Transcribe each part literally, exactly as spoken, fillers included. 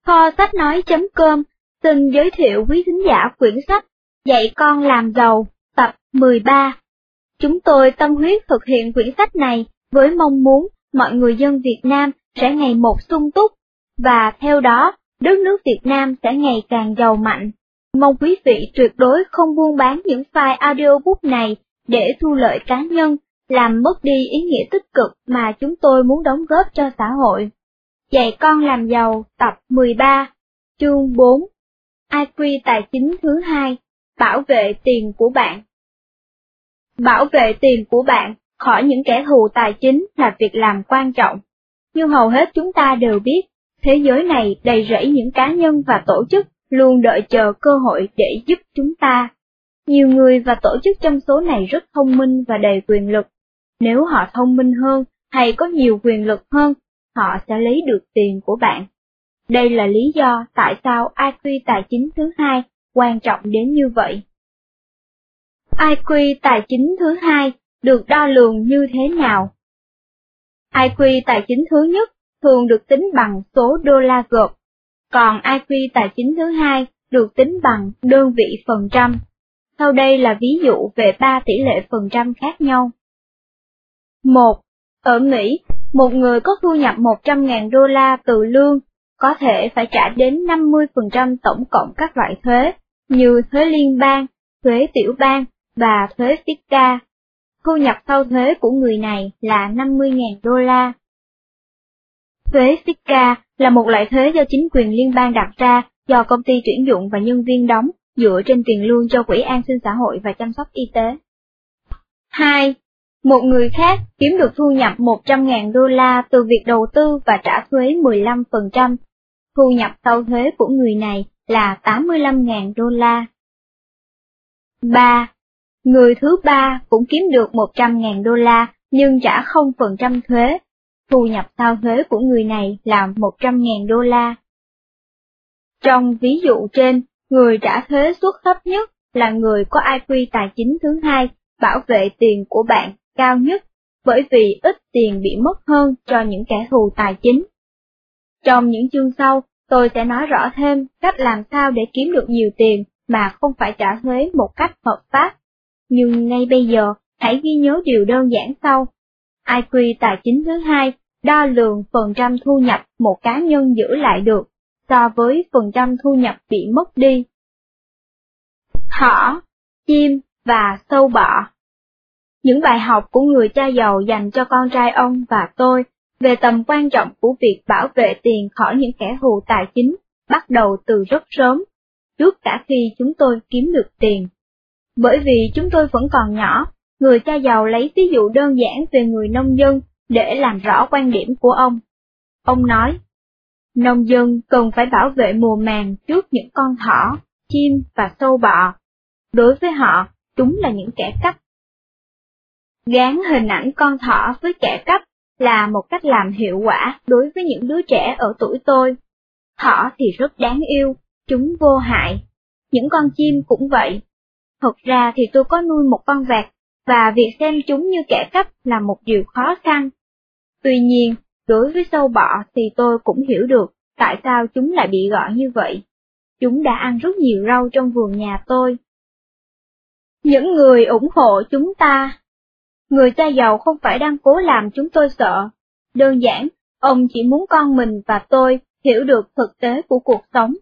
Kho sách nói.com xin giới thiệu quý thính giả quyển sách Dạy con làm giàu, tập mười ba. Chúng tôi tâm huyết thực hiện quyển sách này với mong muốn mọi người dân Việt Nam sẽ ngày một sung túc, và theo đó, đất nước Việt Nam sẽ ngày càng giàu mạnh. Mong quý vị tuyệt đối không buôn bán những file audiobook này để thu lợi cá nhân, làm mất đi ý nghĩa tích cực mà chúng tôi muốn đóng góp cho xã hội. Dạy con làm giàu, tập mười ba, chương bốn. i quy tài chính thứ hai, bảo vệ tiền của bạn. Bảo vệ tiền của bạn khỏi những kẻ thù tài chính là việc làm quan trọng. Như hầu hết chúng ta đều biết, thế giới này đầy rẫy những cá nhân và tổ chức luôn đợi chờ cơ hội để giúp chúng ta. Nhiều người và tổ chức trong số này rất thông minh và đầy quyền lực. Nếu họ thông minh hơn hay có nhiều quyền lực hơn, họ sẽ lấy được tiền của bạn. Đây là lý do tại sao i quy tài chính thứ hai quan trọng đến như vậy. i quy tài chính thứ hai được đo lường như thế nào? i quy tài chính thứ nhất thường được tính bằng số đô la gộp, còn i quy tài chính thứ hai được tính bằng đơn vị phần trăm. Sau đây là ví dụ về ba tỷ lệ phần trăm khác nhau. một. Ở Mỹ, một người có thu nhập một trăm nghìn đô la từ lương có thể phải trả đến năm mươi phần trăm tổng cộng các loại thuế, như thuế liên bang, thuế tiểu bang và thuế ép i xê a. Thu nhập sau thuế của người này là năm mươi nghìn đô la. Thuế ép i xê a là một loại thuế do chính quyền liên bang đặt ra do công ty tuyển dụng và nhân viên đóng dựa trên tiền lương cho quỹ an sinh xã hội và chăm sóc y tế. hai. Một người khác kiếm được thu nhập một trăm nghìn đô la từ việc đầu tư và trả thuế mười lăm phần trăm. Thu nhập sau thuế của người này là tám mươi lăm nghìn đô la. ba. Người thứ ba cũng kiếm được một trăm nghìn đô la nhưng trả không phần trăm thuế. Thu nhập sau thuế của người này là một trăm nghìn đô la. Trong ví dụ trên, người trả thuế suất thấp nhất là người có i quy tài chính thứ hai, bảo vệ tiền của bạn cao nhất, bởi vì ít tiền bị mất hơn cho những kẻ thù tài chính. Trong những chương sau, tôi sẽ nói rõ thêm cách làm sao để kiếm được nhiều tiền mà không phải trả thuế một cách hợp pháp. Nhưng ngay bây giờ, hãy ghi nhớ điều đơn giản sau. i quy tài chính thứ hai đo lường phần trăm thu nhập một cá nhân giữ lại được so với phần trăm thu nhập bị mất đi. Thỏ, chim và sâu bọ. Những bài học của người cha giàu dành cho con trai ông và tôi về tầm quan trọng của việc bảo vệ tiền khỏi những kẻ thù tài chính bắt đầu từ rất sớm, trước cả khi chúng tôi kiếm được tiền. Bởi vì chúng tôi vẫn còn nhỏ, người cha giàu lấy ví dụ đơn giản về người nông dân để làm rõ quan điểm của ông. Ông nói, nông dân cần phải bảo vệ mùa màng trước những con thỏ, chim và sâu bọ. Đối với họ, chúng là những kẻ cắp. Gán hình ảnh con thỏ với kẻ cắp là một cách làm hiệu quả đối với những đứa trẻ ở tuổi tôi. Thỏ thì rất đáng yêu, chúng vô hại. Những con chim cũng vậy. Thật ra thì tôi có nuôi một con vạc, và việc xem chúng như kẻ cắp là một điều khó khăn. Tuy nhiên, đối với sâu bọ thì tôi cũng hiểu được tại sao chúng lại bị gọi như vậy. Chúng đã ăn rất nhiều rau trong vườn nhà tôi. Những người ủng hộ chúng ta. Người cha giàu không phải đang cố làm chúng tôi sợ. Đơn giản, ông chỉ muốn con mình và tôi hiểu được thực tế của cuộc sống.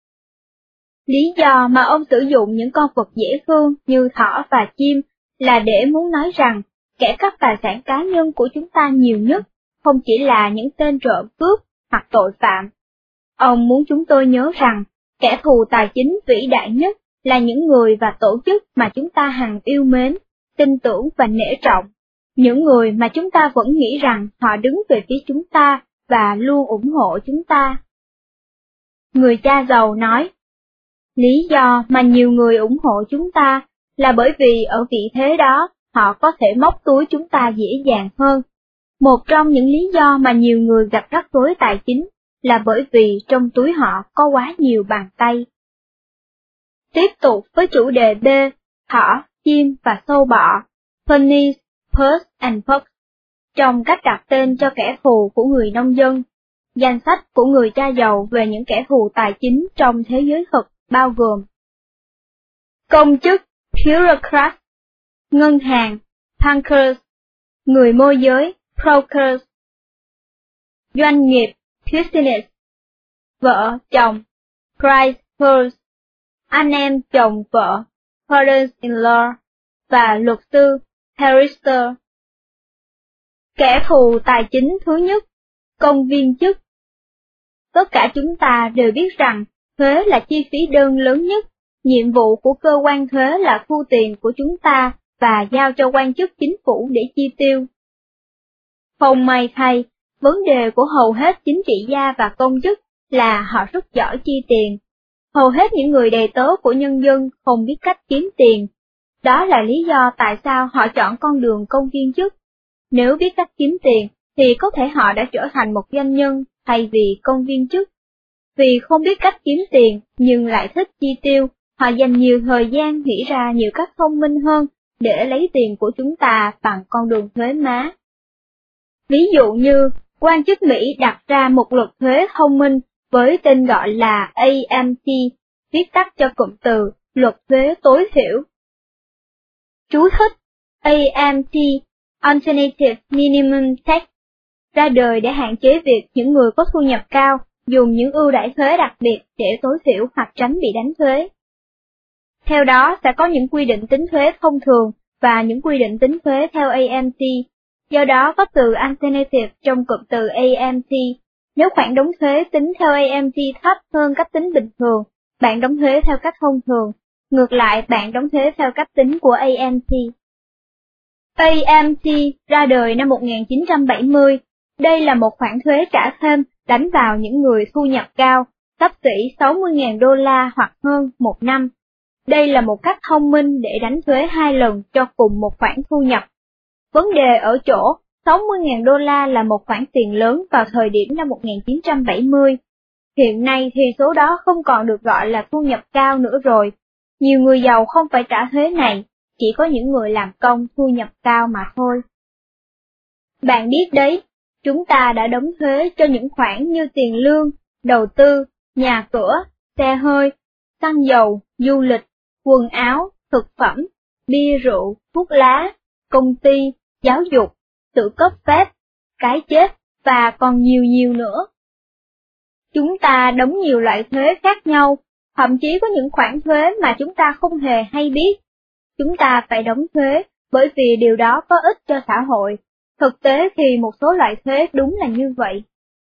Lý do mà ông sử dụng những con vật dễ thương như thỏ và chim là để muốn nói rằng kẻ cắp tài sản cá nhân của chúng ta nhiều nhất không chỉ là những tên trộm cướp hoặc tội phạm. Ông muốn chúng tôi nhớ rằng kẻ thù tài chính vĩ đại nhất là những người và tổ chức mà chúng ta hằng yêu mến, tin tưởng và nể trọng. Những người mà chúng ta vẫn nghĩ rằng họ đứng về phía chúng ta và luôn ủng hộ chúng ta. Người cha giàu nói, lý do mà nhiều người ủng hộ chúng ta là bởi vì ở vị thế đó họ có thể móc túi chúng ta dễ dàng hơn. Một trong những lý do mà nhiều người gặp rắc rối tài chính là bởi vì trong túi họ có quá nhiều bàn tay. Tiếp tục với chủ đề B, thỏ, chim và sâu bọ, Pennies, Purse and Pucks, trong cách đặt tên cho kẻ thù của người nông dân. Danh sách của người cha giàu về những kẻ thù tài chính trong thế giới thực bao gồm: công chức bureaucrat, ngân hàng bankers, người môi giới brokers, doanh nghiệp business, vợ chồng bride, anh em chồng vợ fathers-in-law và luật sư barrister. Kẻ thù tài chính thứ nhất, công viên chức. Tất cả chúng ta đều biết rằng thuế là chi phí đơn lớn nhất. Nhiệm vụ của cơ quan thuế là thu tiền của chúng ta và giao cho quan chức chính phủ để chi tiêu. Không may thay, vấn đề của hầu hết chính trị gia và công chức là họ rất giỏi chi tiền. Hầu hết những người đầy tớ của nhân dân không biết cách kiếm tiền. Đó là lý do tại sao họ chọn con đường công viên chức. Nếu biết cách kiếm tiền, thì có thể họ đã trở thành một doanh nhân thay vì công viên chức. Vì không biết cách kiếm tiền nhưng lại thích chi tiêu, họ dành nhiều thời gian nghĩ ra nhiều cách thông minh hơn để lấy tiền của chúng ta bằng con đường thuế má. Ví dụ như, quan chức Mỹ đặt ra một luật thuế thông minh với tên gọi là A M T, viết tắt cho cụm từ luật thuế tối thiểu. Chú thích: A M T, Alternative Minimum Tax, ra đời để hạn chế việc những người có thu nhập cao dùng những ưu đãi thuế đặc biệt để tối thiểu hoặc tránh bị đánh thuế. Theo đó sẽ có những quy định tính thuế thông thường và những quy định tính thuế theo A M T, do đó có từ alternative trong cụm từ A M T. Nếu khoản đóng thuế tính theo A M T thấp hơn cách tính bình thường, bạn đóng thuế theo cách thông thường, ngược lại bạn đóng thuế theo cách tính của A M T. A M T ra đời năm một nghìn chín trăm bảy mươi, đây là một khoản thuế trả thêm đánh vào những người thu nhập cao, xấp xỉ sáu mươi nghìn đô la hoặc hơn một năm. Đây là một cách thông minh để đánh thuế hai lần cho cùng một khoản thu nhập. Vấn đề ở chỗ, sáu mươi nghìn đô la là một khoản tiền lớn vào thời điểm năm một nghìn chín trăm bảy mươi. Hiện nay thì số đó không còn được gọi là thu nhập cao nữa rồi. Nhiều người giàu không phải trả thuế này, chỉ có những người làm công thu nhập cao mà thôi. Bạn biết đấy, chúng ta đã đóng thuế cho những khoản như tiền lương, đầu tư, nhà cửa, xe hơi, xăng dầu, du lịch, quần áo, thực phẩm, bia rượu, thuốc lá, công ty, giáo dục, tự cấp phép, cái chết và còn nhiều nhiều nữa. Chúng ta đóng nhiều loại thuế khác nhau, thậm chí có những khoản thuế mà chúng ta không hề hay biết. Chúng ta phải đóng thuế bởi vì điều đó có ích cho xã hội. Thực tế thì một số loại thuế đúng là như vậy.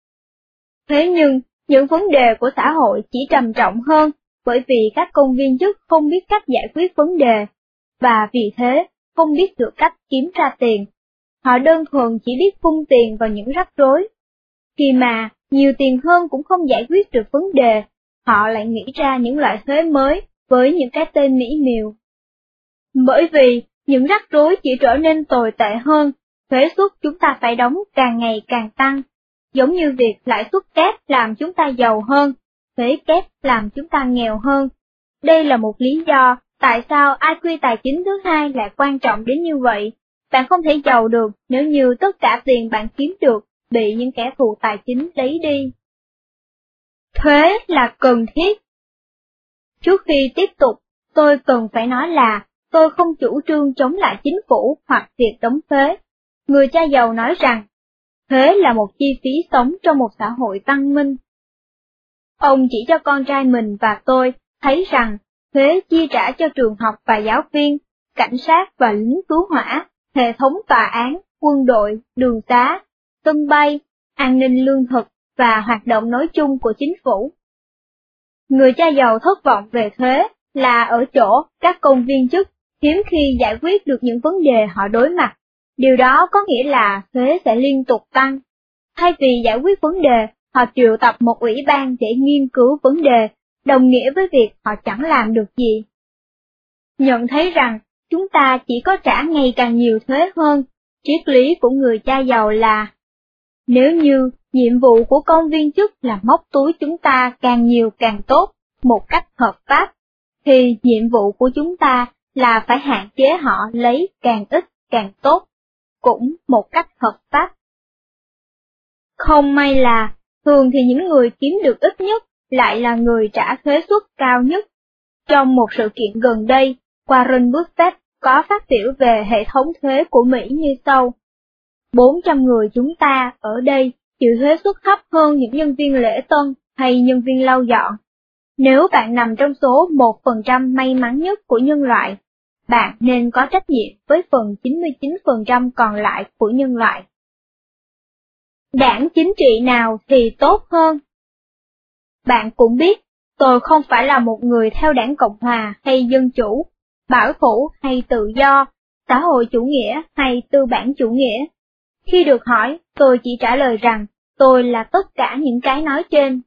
Thế nhưng, những vấn đề của xã hội chỉ trầm trọng hơn bởi vì các công viên chức không biết cách giải quyết vấn đề, và vì thế không biết được cách kiếm ra tiền. Họ đơn thuần chỉ biết vung tiền vào những rắc rối. Khi mà nhiều tiền hơn cũng không giải quyết được vấn đề, họ lại nghĩ ra những loại thuế mới với những cái tên mỹ miều. Bởi vì những rắc rối chỉ trở nên tồi tệ hơn, thuế suất chúng ta phải đóng càng ngày càng tăng, giống như việc lãi suất kép làm chúng ta giàu hơn, thuế kép làm chúng ta nghèo hơn. Đây là một lý do tại sao I Q tài chính thứ hai lại quan trọng đến như vậy. Bạn không thể giàu được nếu như tất cả tiền bạn kiếm được bị những kẻ thù tài chính lấy đi. Thuế là cần thiết. Trước khi tiếp tục, tôi cần phải nói là tôi không chủ trương chống lại chính phủ hoặc việc đóng thuế. Người cha giàu nói rằng, thuế là một chi phí sống trong một xã hội văn minh. Ông chỉ cho con trai mình và tôi thấy rằng thuế chi trả cho trường học và giáo viên, cảnh sát và lính cứu hỏa, hệ thống tòa án, quân đội, đường xá, sân bay, an ninh lương thực và hoạt động nói chung của chính phủ. Người cha giàu thất vọng về thuế là ở chỗ các công viên chức hiếm khi giải quyết được những vấn đề họ đối mặt. Điều đó có nghĩa là thuế sẽ liên tục tăng. Thay vì giải quyết vấn đề, họ triệu tập một ủy ban để nghiên cứu vấn đề, đồng nghĩa với việc họ chẳng làm được gì. Nhận thấy rằng, chúng ta chỉ có trả ngày càng nhiều thuế hơn, triết lý của người cha giàu là, nếu như nhiệm vụ của công viên chức là móc túi chúng ta càng nhiều càng tốt, một cách hợp pháp, thì nhiệm vụ của chúng ta là phải hạn chế họ lấy càng ít càng tốt, cũng một cách hợp pháp. Không may là, Thường thì những người kiếm được ít nhất lại là người trả thuế suất cao nhất. Trong một sự kiện gần đây, Warren Buffett có phát biểu về hệ thống thuế của Mỹ như sau. bốn trăm người chúng ta ở đây chịu thuế suất thấp hơn những nhân viên lễ tân hay nhân viên lau dọn. Nếu bạn nằm trong số một phần trăm may mắn nhất của nhân loại, bạn nên có trách nhiệm với phần chín mươi chín phần trăm còn lại của nhân loại. Đảng chính trị nào thì tốt hơn? Bạn cũng biết, tôi không phải là một người theo đảng Cộng Hòa hay Dân Chủ, bảo thủ hay tự do, xã hội chủ nghĩa hay tư bản chủ nghĩa. Khi được hỏi, tôi chỉ trả lời rằng tôi là tất cả những cái nói trên.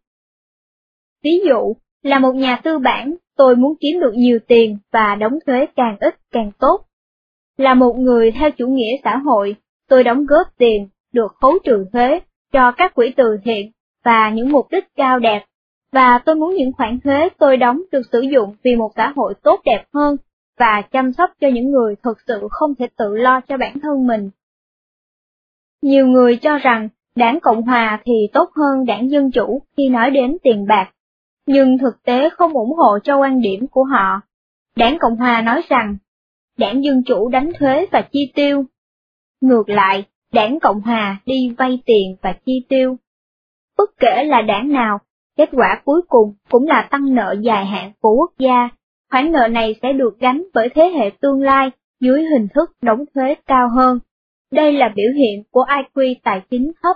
Ví dụ, là một nhà tư bản, tôi muốn kiếm được nhiều tiền và đóng thuế càng ít càng tốt. Là một người theo chủ nghĩa xã hội, tôi đóng góp tiền, được khấu trừ thuế, cho các quỹ từ thiện và những mục đích cao đẹp, và tôi muốn những khoản thuế tôi đóng được sử dụng vì một xã hội tốt đẹp hơn và chăm sóc cho những người thực sự không thể tự lo cho bản thân mình. Nhiều người cho rằng đảng Cộng Hòa thì tốt hơn đảng Dân Chủ khi nói đến tiền bạc, nhưng thực tế không ủng hộ cho quan điểm của họ. Đảng Cộng Hòa nói rằng, đảng Dân Chủ đánh thuế và chi tiêu. Ngược lại, đảng Cộng Hòa đi vay tiền và chi tiêu. Bất kể là đảng nào, kết quả cuối cùng cũng là tăng nợ dài hạn của quốc gia. Khoản nợ này sẽ được gánh bởi thế hệ tương lai dưới hình thức đóng thuế cao hơn. Đây là biểu hiện của i kiu tài chính thấp.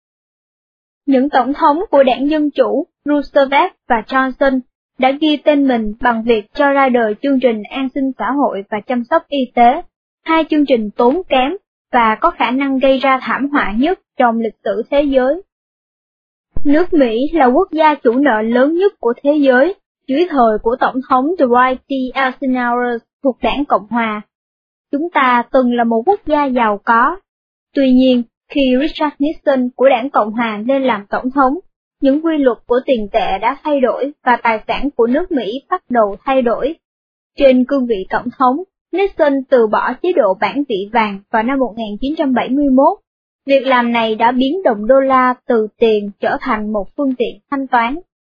Những tổng thống của đảng Dân Chủ, Roosevelt và Johnson, đã ghi tên mình bằng việc cho ra đời chương trình an sinh xã hội và chăm sóc y tế, hai chương trình tốn kém và có khả năng gây ra thảm họa nhất trong lịch sử thế giới. Nước Mỹ là quốc gia chủ nợ lớn nhất của thế giới, dưới thời của Tổng thống Dwight D. Eisenhower thuộc đảng Cộng Hòa. Chúng ta từng là một quốc gia giàu có. Tuy nhiên, khi Richard Nixon của đảng Cộng Hòa lên làm Tổng thống, những quy luật của tiền tệ đã thay đổi và tài sản của nước Mỹ bắt đầu thay đổi. Trên cương vị Tổng thống, Nixon từ bỏ chế độ bản vị vàng vào năm một nghìn chín trăm bảy mươi mốt. Việc làm này đã biến đồng đô la từ tiền trở thành một phương tiện thanh toán.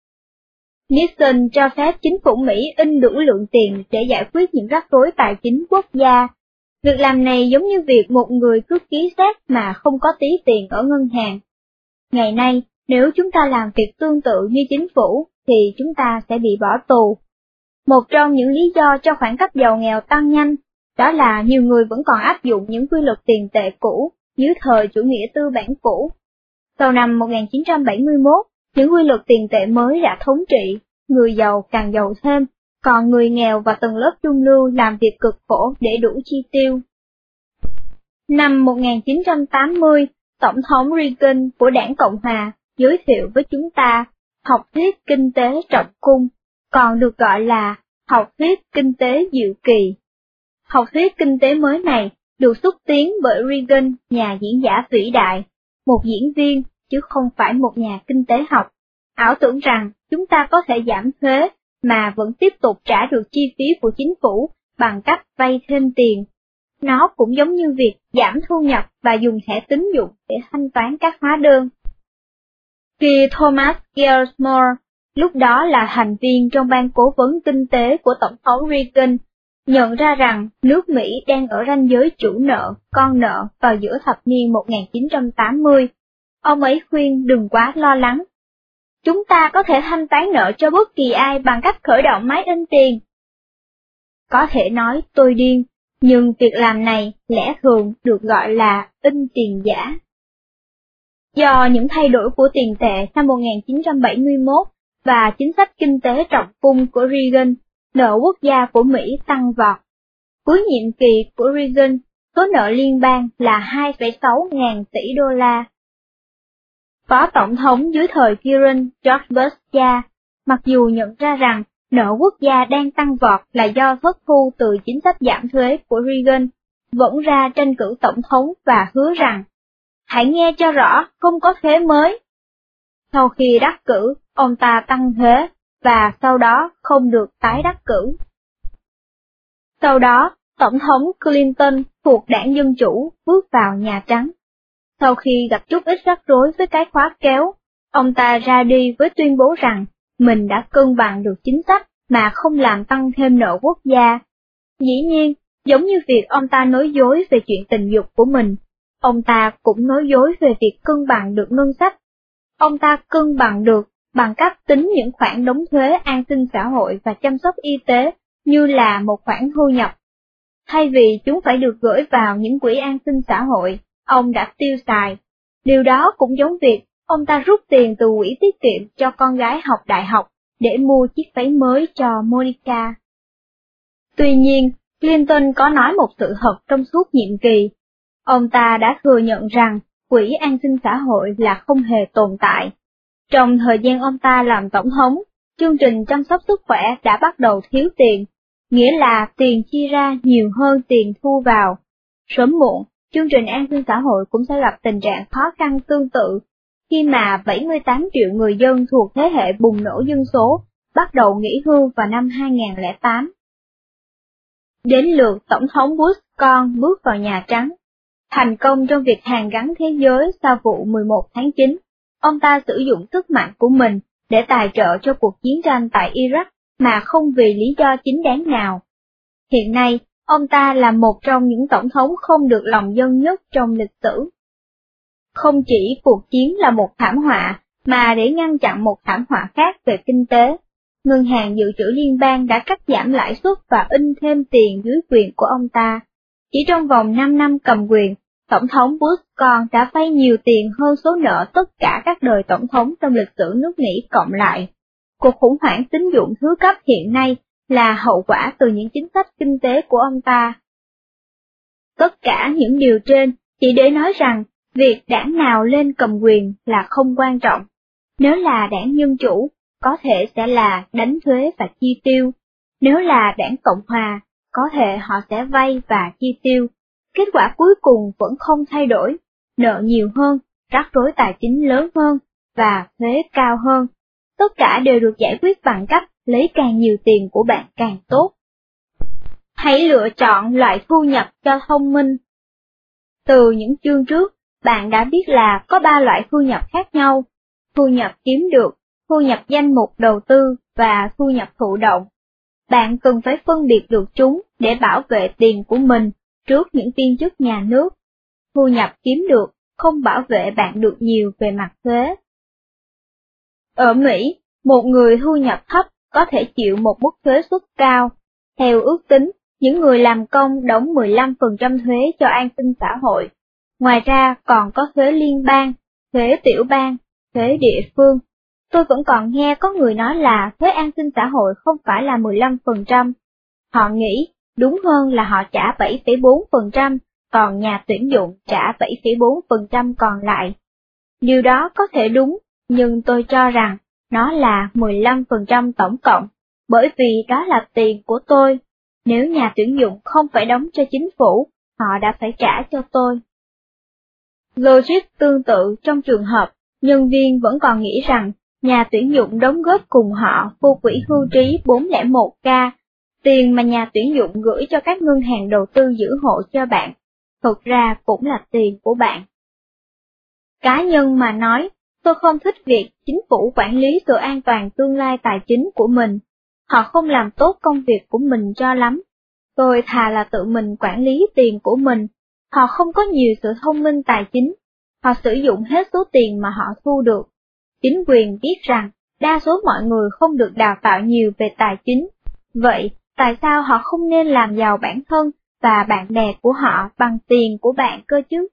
Nixon cho phép chính phủ Mỹ in đủ lượng tiền để giải quyết những rắc rối tài chính quốc gia. Việc làm này giống như việc một người cứ ký séc mà không có tí tiền ở ngân hàng. Ngày nay, nếu chúng ta làm việc tương tự như chính phủ, thì chúng ta sẽ bị bỏ tù. Một trong những lý do cho khoảng cách giàu nghèo tăng nhanh, đó là nhiều người vẫn còn áp dụng những quy luật tiền tệ cũ, dưới thời chủ nghĩa tư bản cũ. Sau năm một nghìn chín trăm bảy mươi mốt, những quy luật tiền tệ mới đã thống trị, người giàu càng giàu thêm, còn người nghèo và tầng lớp trung lưu làm việc cực khổ để đủ chi tiêu. Năm một nghìn chín trăm tám mươi, Tổng thống Reagan của đảng Cộng Hòa giới thiệu với chúng ta học thuyết kinh tế trọng cung, còn được gọi là học thuyết kinh tế diệu kỳ. Học thuyết kinh tế mới này được xúc tiến bởi Reagan, nhà diễn giả vĩ đại, một diễn viên chứ không phải một nhà kinh tế học, ảo tưởng rằng chúng ta có thể giảm thuế mà vẫn tiếp tục trả được chi phí của chính phủ bằng cách vay thêm tiền. Nó cũng giống như việc giảm thu nhập và dùng thẻ tín dụng để thanh toán các hóa đơn. Khi Thomas Gilmore, lúc đó là thành viên trong ban cố vấn kinh tế của Tổng thống Reagan, nhận ra rằng nước Mỹ đang ở ranh giới chủ nợ, con nợ vào giữa thập niên một nghìn chín trăm tám mươi. Ông ấy khuyên đừng quá lo lắng. Chúng ta có thể thanh toán nợ cho bất kỳ ai bằng cách khởi động máy in tiền. Có thể nói tôi điên, nhưng việc làm này lẽ thường được gọi là in tiền giả. Do những thay đổi của tiền tệ năm một nghìn chín trăm bảy mươi mốt và chính sách kinh tế trọng cung của Reagan, nợ quốc gia của Mỹ tăng vọt. Cuối nhiệm kỳ của Reagan, số nợ liên bang là hai phẩy sáu ngàn tỷ đô la. Phó Tổng thống dưới thời Kieran George Bush cha, mặc dù nhận ra rằng nợ quốc gia đang tăng vọt là do thất thu từ chính sách giảm thuế của Reagan, vẫn ra tranh cử tổng thống và hứa rằng, hãy nghe cho rõ, không có thuế mới. Sau khi đắc cử, ông ta tăng thuế, và sau đó không được tái đắc cử. Sau đó, Tổng thống Clinton thuộc đảng Dân Chủ bước vào Nhà Trắng. Sau khi gặp chút ít rắc rối với cái khóa kéo, Ông ta ra đi với tuyên bố rằng mình đã cân bằng được chính sách mà không làm tăng thêm nợ quốc gia. Dĩ nhiên, giống như việc ông ta nói dối về chuyện tình dục của mình, ông ta cũng nói dối về việc cân bằng được ngân sách. Ông ta cân bằng được bằng cách tính những khoản đóng thuế an sinh xã hội và chăm sóc y tế như là một khoản thu nhập. Thay vì chúng phải được gửi vào những quỹ an sinh xã hội, ông đã tiêu xài. Điều đó cũng giống việc ông ta rút tiền từ quỹ tiết kiệm cho con gái học đại học để mua chiếc váy mới cho Monica. Tuy nhiên, Clinton có nói một sự thật trong suốt nhiệm kỳ. Ông ta đã thừa nhận rằng quỹ an sinh xã hội là không hề tồn tại. Trong thời gian ông ta làm tổng thống, chương trình chăm sóc sức khỏe đã bắt đầu thiếu tiền, nghĩa là tiền chi ra nhiều hơn tiền thu vào. Sớm muộn, chương trình an sinh xã hội cũng sẽ gặp tình trạng khó khăn tương tự, khi mà bảy mươi tám triệu người dân thuộc thế hệ bùng nổ dân số bắt đầu nghỉ hưu vào năm hai nghìn không trăm lẻ tám. Đến lượt Tổng thống Bush con bước vào Nhà Trắng. Thành công trong việc hàn gắn thế giới sau vụ mười một tháng chín, ông ta sử dụng sức mạnh của mình để tài trợ cho cuộc chiến tranh tại Iraq mà không vì lý do chính đáng nào. Hiện nay, ông ta là một trong những tổng thống không được lòng dân nhất trong lịch sử. Không chỉ cuộc chiến là một thảm họa, mà để ngăn chặn một thảm họa khác về kinh tế, Ngân hàng Dự trữ Liên bang đã cắt giảm lãi suất và in thêm tiền dưới quyền của ông ta. Chỉ trong vòng năm năm cầm quyền, Tổng thống Bush con đã vay nhiều tiền hơn số nợ tất cả các đời tổng thống trong lịch sử nước Mỹ cộng lại. Cuộc khủng hoảng tín dụng thứ cấp hiện nay là hậu quả từ những chính sách kinh tế của ông ta. Tất cả những điều trên chỉ để nói rằng việc đảng nào lên cầm quyền là không quan trọng. Nếu là đảng Dân Chủ, có thể sẽ là đánh thuế và chi tiêu. Nếu là đảng Cộng Hòa, có thể họ sẽ vay và chi tiêu. Kết quả cuối cùng vẫn không thay đổi, nợ nhiều hơn, rắc rối tài chính lớn hơn, và thuế cao hơn. Tất cả đều được giải quyết bằng cách lấy càng nhiều tiền của bạn càng tốt. Hãy lựa chọn loại thu nhập cho thông minh. Từ những chương trước, bạn đã biết là có ba loại thu nhập khác nhau: thu nhập kiếm được, thu nhập danh mục đầu tư và thu nhập thụ động. Bạn cần phải phân biệt được chúng để bảo vệ tiền của mình trước những viên chức nhà nước. Thu nhập kiếm được không bảo vệ bạn được nhiều về mặt thuế. Ở Mỹ, một người thu nhập thấp có thể chịu một mức thuế suất cao. Theo ước tính, những người làm công đóng mười lăm phần trăm thuế cho an sinh xã hội. Ngoài ra còn có thuế liên bang, thuế tiểu bang, thuế địa phương. Tôi vẫn còn nghe có người nói là thuế an sinh xã hội không phải là mười lăm phần trăm. Họ nghĩ đúng hơn là họ trả bảy phẩy bốn phần trăm, còn nhà tuyển dụng trả bảy phẩy bốn phần trăm còn lại. Điều đó có thể đúng, nhưng tôi cho rằng nó là mười lăm phần trăm tổng cộng, bởi vì đó là tiền của tôi. Nếu nhà tuyển dụng không phải đóng cho chính phủ, họ đã phải trả cho tôi. Logic tương tự trong trường hợp, nhân viên vẫn còn nghĩ rằng nhà tuyển dụng đóng góp cùng họ vô quỹ hưu trí bốn không một k, tiền mà nhà tuyển dụng gửi cho các ngân hàng đầu tư giữ hộ cho bạn, thực ra cũng là tiền của bạn. Cá nhân mà nói, tôi không thích việc chính phủ quản lý sự an toàn tương lai tài chính của mình. Họ không làm tốt công việc của mình cho lắm. Tôi thà là tự mình quản lý tiền của mình. Họ không có nhiều sự thông minh tài chính. Họ sử dụng hết số tiền mà họ thu được. Chính quyền biết rằng đa số mọi người không được đào tạo nhiều về tài chính. Vậy, tại sao họ không nên làm giàu bản thân và bạn bè của họ bằng tiền của bạn cơ chứ?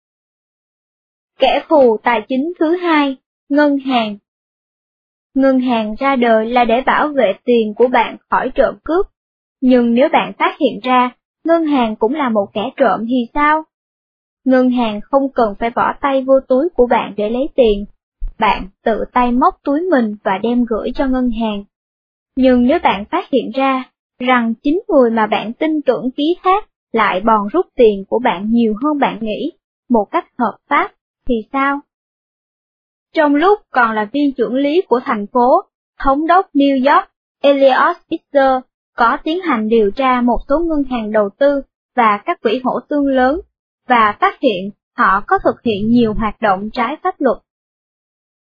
Kẻ thù tài chính thứ hai, ngân hàng. Ngân hàng ra đời là để bảo vệ tiền của bạn khỏi trộm cướp. Nhưng nếu bạn phát hiện ra, ngân hàng cũng là một kẻ trộm thì sao? Ngân hàng không cần phải bỏ tay vô túi của bạn để lấy tiền. Bạn tự tay móc túi mình và đem gửi cho ngân hàng. Nhưng nếu bạn phát hiện ra rằng chính người mà bạn tin tưởng ký thác lại bòn rút tiền của bạn nhiều hơn bạn nghĩ, một cách hợp pháp, thì sao? Trong lúc còn là viên trưởng lý của thành phố, thống đốc New York, Eliot Spitzer, có tiến hành điều tra một số ngân hàng đầu tư và các quỹ hỗ tương lớn, và phát hiện họ có thực hiện nhiều hoạt động trái pháp luật.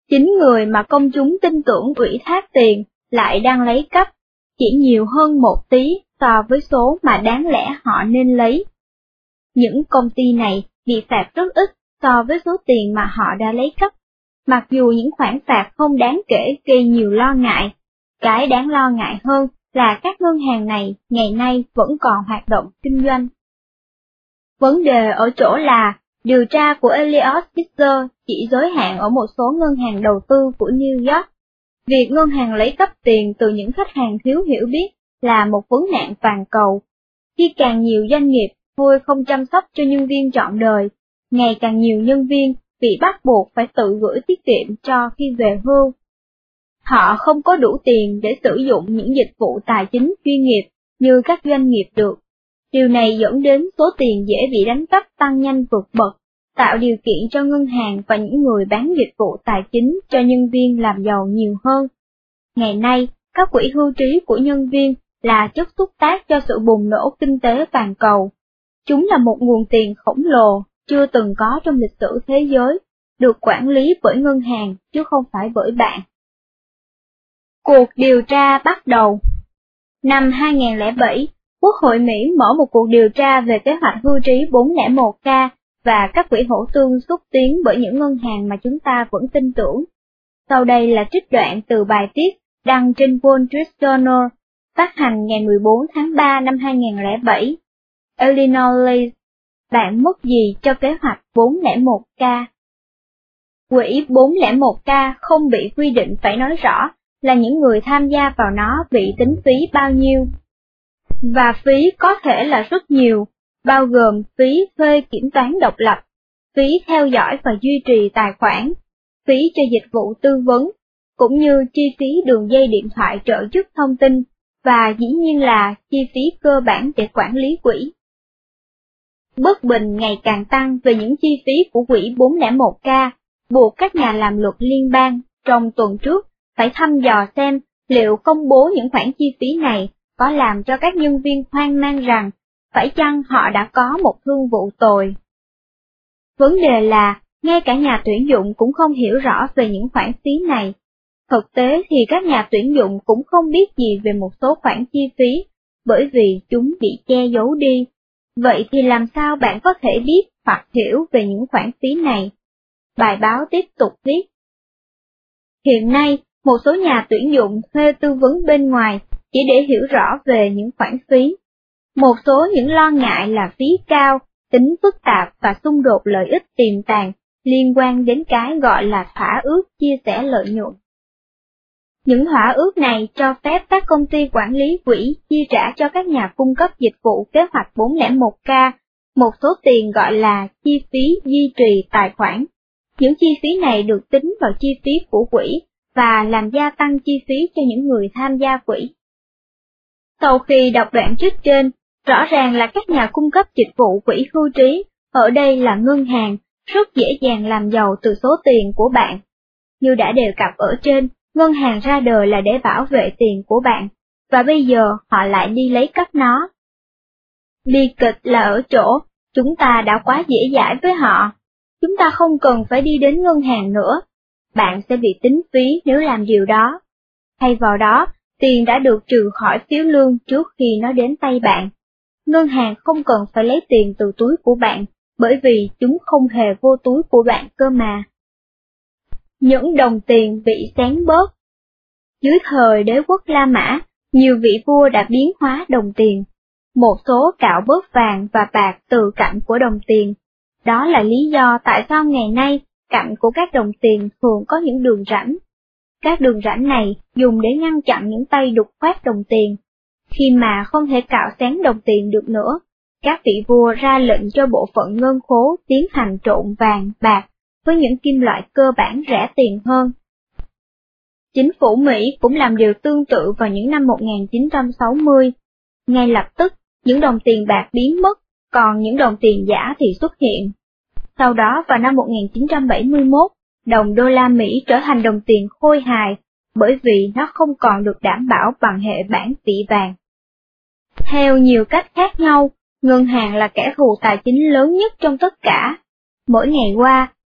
Chính người mà công chúng tin tưởng ủy thác tiền lại đang lấy cắp, chỉ nhiều hơn một tí so với số mà đáng lẽ họ nên lấy. Những công ty này bị phạt rất ít so với số tiền mà họ đã lấy cắp, mặc dù những khoản phạt không đáng kể gây nhiều lo ngại. Cái đáng lo ngại hơn là các ngân hàng này ngày nay vẫn còn hoạt động kinh doanh. Vấn đề ở chỗ là, điều tra của Eliot Spitzer chỉ giới hạn ở một số ngân hàng đầu tư của New York. Việc ngân hàng lấy cắp tiền từ những khách hàng thiếu hiểu biết là một vấn nạn toàn cầu. Khi càng nhiều doanh nghiệp thôi không chăm sóc cho nhân viên trọn đời, ngày càng nhiều nhân viên bị bắt buộc phải tự gửi tiết kiệm cho khi về hưu. Họ không có đủ tiền để sử dụng những dịch vụ tài chính chuyên nghiệp như các doanh nghiệp được. Điều này dẫn đến số tiền dễ bị đánh cắp tăng nhanh vượt bậc, tạo điều kiện cho ngân hàng và những người bán dịch vụ tài chính cho nhân viên làm giàu nhiều hơn. Ngày nay, các quỹ hưu trí của nhân viên là chất xúc tác cho sự bùng nổ kinh tế toàn cầu. Chúng là một nguồn tiền khổng lồ, chưa từng có trong lịch sử thế giới, được quản lý bởi ngân hàng chứ không phải bởi bạn. Cuộc điều tra bắt đầu. Năm hai nghìn không trăm lẻ bảy, Quốc hội Mỹ mở một cuộc điều tra về kế hoạch hưu trí bốn không một k và các quỹ hỗ tương xúc tiến bởi những ngân hàng mà chúng ta vẫn tin tưởng. Sau đây là trích đoạn từ bài viết đăng trên Wall Street Journal, phát hành ngày mười bốn tháng ba năm hai nghìn không trăm lẻ bảy. Eleanor Lee, bạn mất gì cho kế hoạch bốn không một k? Quỹ bốn không một k không bị quy định phải nói rõ là những người tham gia vào nó bị tính phí bao nhiêu. Và phí có thể là rất nhiều, bao gồm phí thuê kiểm toán độc lập, phí theo dõi và duy trì tài khoản, phí cho dịch vụ tư vấn, cũng như chi phí đường dây điện thoại trợ giúp thông tin, và dĩ nhiên là chi phí cơ bản để quản lý quỹ. Bất bình ngày càng tăng về những chi phí của quỹ bốn không một k, buộc các nhà làm luật liên bang trong tuần trước phải thăm dò xem liệu công bố những khoản chi phí này có làm cho các nhân viên hoang mang rằng phải chăng họ đã có một thương vụ tồi. Vấn đề là, ngay cả nhà tuyển dụng cũng không hiểu rõ về những khoản phí này. Thực tế thì các nhà tuyển dụng cũng không biết gì về một số khoản chi phí, bởi vì chúng bị che giấu đi. Vậy thì làm sao bạn có thể biết hoặc hiểu về những khoản phí này? Bài báo tiếp tục viết. Hiện nay, một số nhà tuyển dụng thuê tư vấn bên ngoài chỉ để hiểu rõ về những khoản phí. Một số những lo ngại là phí cao, tính phức tạp và xung đột lợi ích tiềm tàng liên quan đến cái gọi là thỏa ước chia sẻ lợi nhuận. Những thỏa ước này cho phép các công ty quản lý quỹ chi trả cho các nhà cung cấp dịch vụ kế hoạch bốn không một k một số tiền gọi là chi phí duy trì tài khoản. Những chi phí này được tính vào chi phí của quỹ và làm gia tăng chi phí cho những người tham gia quỹ. Sau khi đọc đoạn trích trên, rõ ràng là các nhà cung cấp dịch vụ quỹ hưu trí, ở đây là ngân hàng, rất dễ dàng làm giàu từ số tiền của bạn. Như đã đề cập ở trên, ngân hàng ra đời là để bảo vệ tiền của bạn, và bây giờ họ lại đi lấy cắp nó. Bi kịch là ở chỗ, chúng ta đã quá dễ dãi với họ. Chúng ta không cần phải đi đến ngân hàng nữa. Bạn sẽ bị tính phí nếu làm điều đó. Thay vào đó, tiền đã được trừ khỏi phiếu lương trước khi nó đến tay bạn. Ngân hàng không cần phải lấy tiền từ túi của bạn, bởi vì chúng không hề vô túi của bạn cơ mà. Những đồng tiền bị xén bớt. Dưới thời đế quốc La Mã, nhiều vị vua đã biến hóa đồng tiền. Một số cạo bớt vàng và bạc từ cạnh của đồng tiền. Đó là lý do tại sao ngày nay, cạnh của các đồng tiền thường có những đường rãnh. Các đường rãnh này dùng để ngăn chặn những tay đục khoét đồng tiền. Khi mà không thể cạo xén đồng tiền được nữa, các vị vua ra lệnh cho bộ phận ngân khố tiến hành trộn vàng, bạc với những kim loại cơ bản rẻ tiền hơn. Chính phủ Mỹ cũng làm điều tương tự vào những năm một nghìn chín trăm sáu mươi. Ngay lập tức, những đồng tiền bạc biến mất, còn những đồng tiền giả thì xuất hiện. Sau đó vào năm một nghìn chín trăm bảy mươi mốt, đồng đô la Mỹ trở thành đồng tiền khôi hài, bởi vì nó không còn được đảm bảo bằng hệ bản vị vàng. Theo nhiều cách khác nhau, ngân hàng là kẻ thù tài chính lớn nhất trong tất cả. Mỗi ngày qua,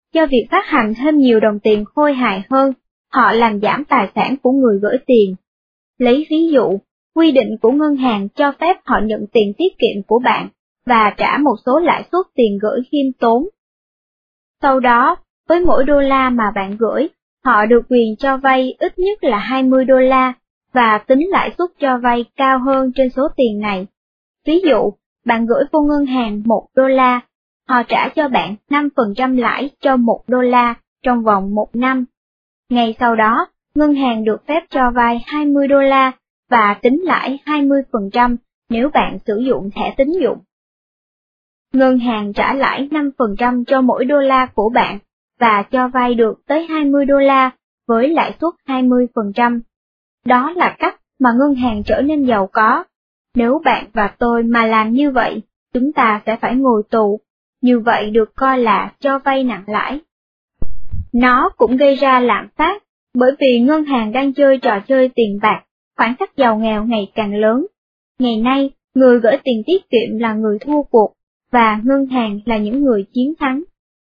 cho việc phát hành thêm nhiều đồng tiền khôi hài hơn, họ làm giảm tài sản của người gửi tiền. Lấy ví dụ, quy định của ngân hàng cho phép họ nhận tiền tiết kiệm của bạn và trả một số lãi suất tiền gửi khiêm tốn. Sau đó, với mỗi đô la mà bạn gửi, họ được quyền cho vay ít nhất là hai mươi đô la và tính lãi suất cho vay cao hơn trên số tiền này. Ví dụ, bạn gửi vô ngân hàng một đô la, họ trả cho bạn năm phần trăm lãi cho một đô la trong vòng một năm. Ngay sau đó, ngân hàng được phép cho vay hai mươi đô la và tính lãi hai mươi phần trăm nếu bạn sử dụng thẻ tín dụng. Ngân hàng trả lãi năm phần trăm cho mỗi đô la của bạn và cho vay được tới hai mươi đô la với lãi suất hai mươi phần trăm. Đó là cách mà ngân hàng trở nên giàu có. Nếu bạn và tôi mà làm như vậy, chúng ta sẽ phải ngồi tù. Như vậy được coi là cho vay nặng lãi. Nó cũng gây ra lạm phát, bởi vì ngân hàng đang chơi trò chơi tiền bạc, khoảng cách giàu nghèo ngày càng lớn. Ngày nay, người gửi tiền tiết kiệm là người thua cuộc, và ngân hàng là những người chiến thắng.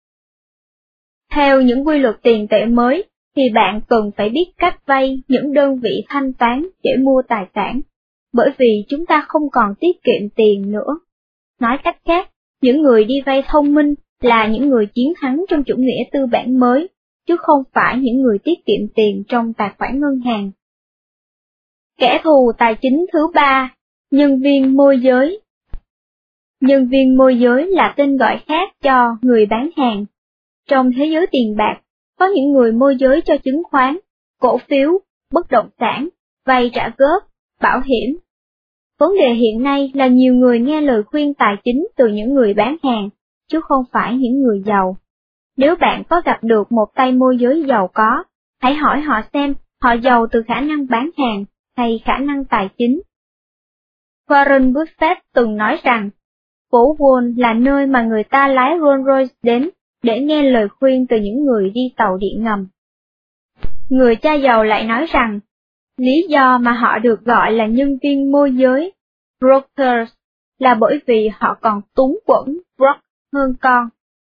Theo những quy luật tiền tệ mới, thì bạn cần phải biết cách vay những đơn vị thanh toán để mua tài sản, bởi vì chúng ta không còn tiết kiệm tiền nữa. Nói cách khác, những người đi vay thông minh là những người chiến thắng trong chủ nghĩa tư bản mới, chứ không phải những người tiết kiệm tiền trong tài khoản ngân hàng. Kẻ thù tài chính thứ ba, nhân viên môi giới. Nhân viên môi giới là tên gọi khác cho người bán hàng. Trong thế giới tiền bạc, có những người môi giới cho chứng khoán, cổ phiếu, bất động sản, vay trả góp, bảo hiểm. Vấn đề hiện nay là nhiều người nghe lời khuyên tài chính từ những người bán hàng, chứ không phải những người giàu. Nếu bạn có gặp được một tay môi giới giàu có, hãy hỏi họ xem họ giàu từ khả năng bán hàng hay khả năng tài chính. Warren Buffett từng nói rằng, phố Wall là nơi mà người ta lái Rolls Royce đến để nghe lời khuyên từ những người đi tàu điện ngầm. Người cha giàu lại nói rằng, lý do mà họ được gọi là nhân viên môi giới, brokers, là bởi vì họ còn túng quẫn broke hơn con.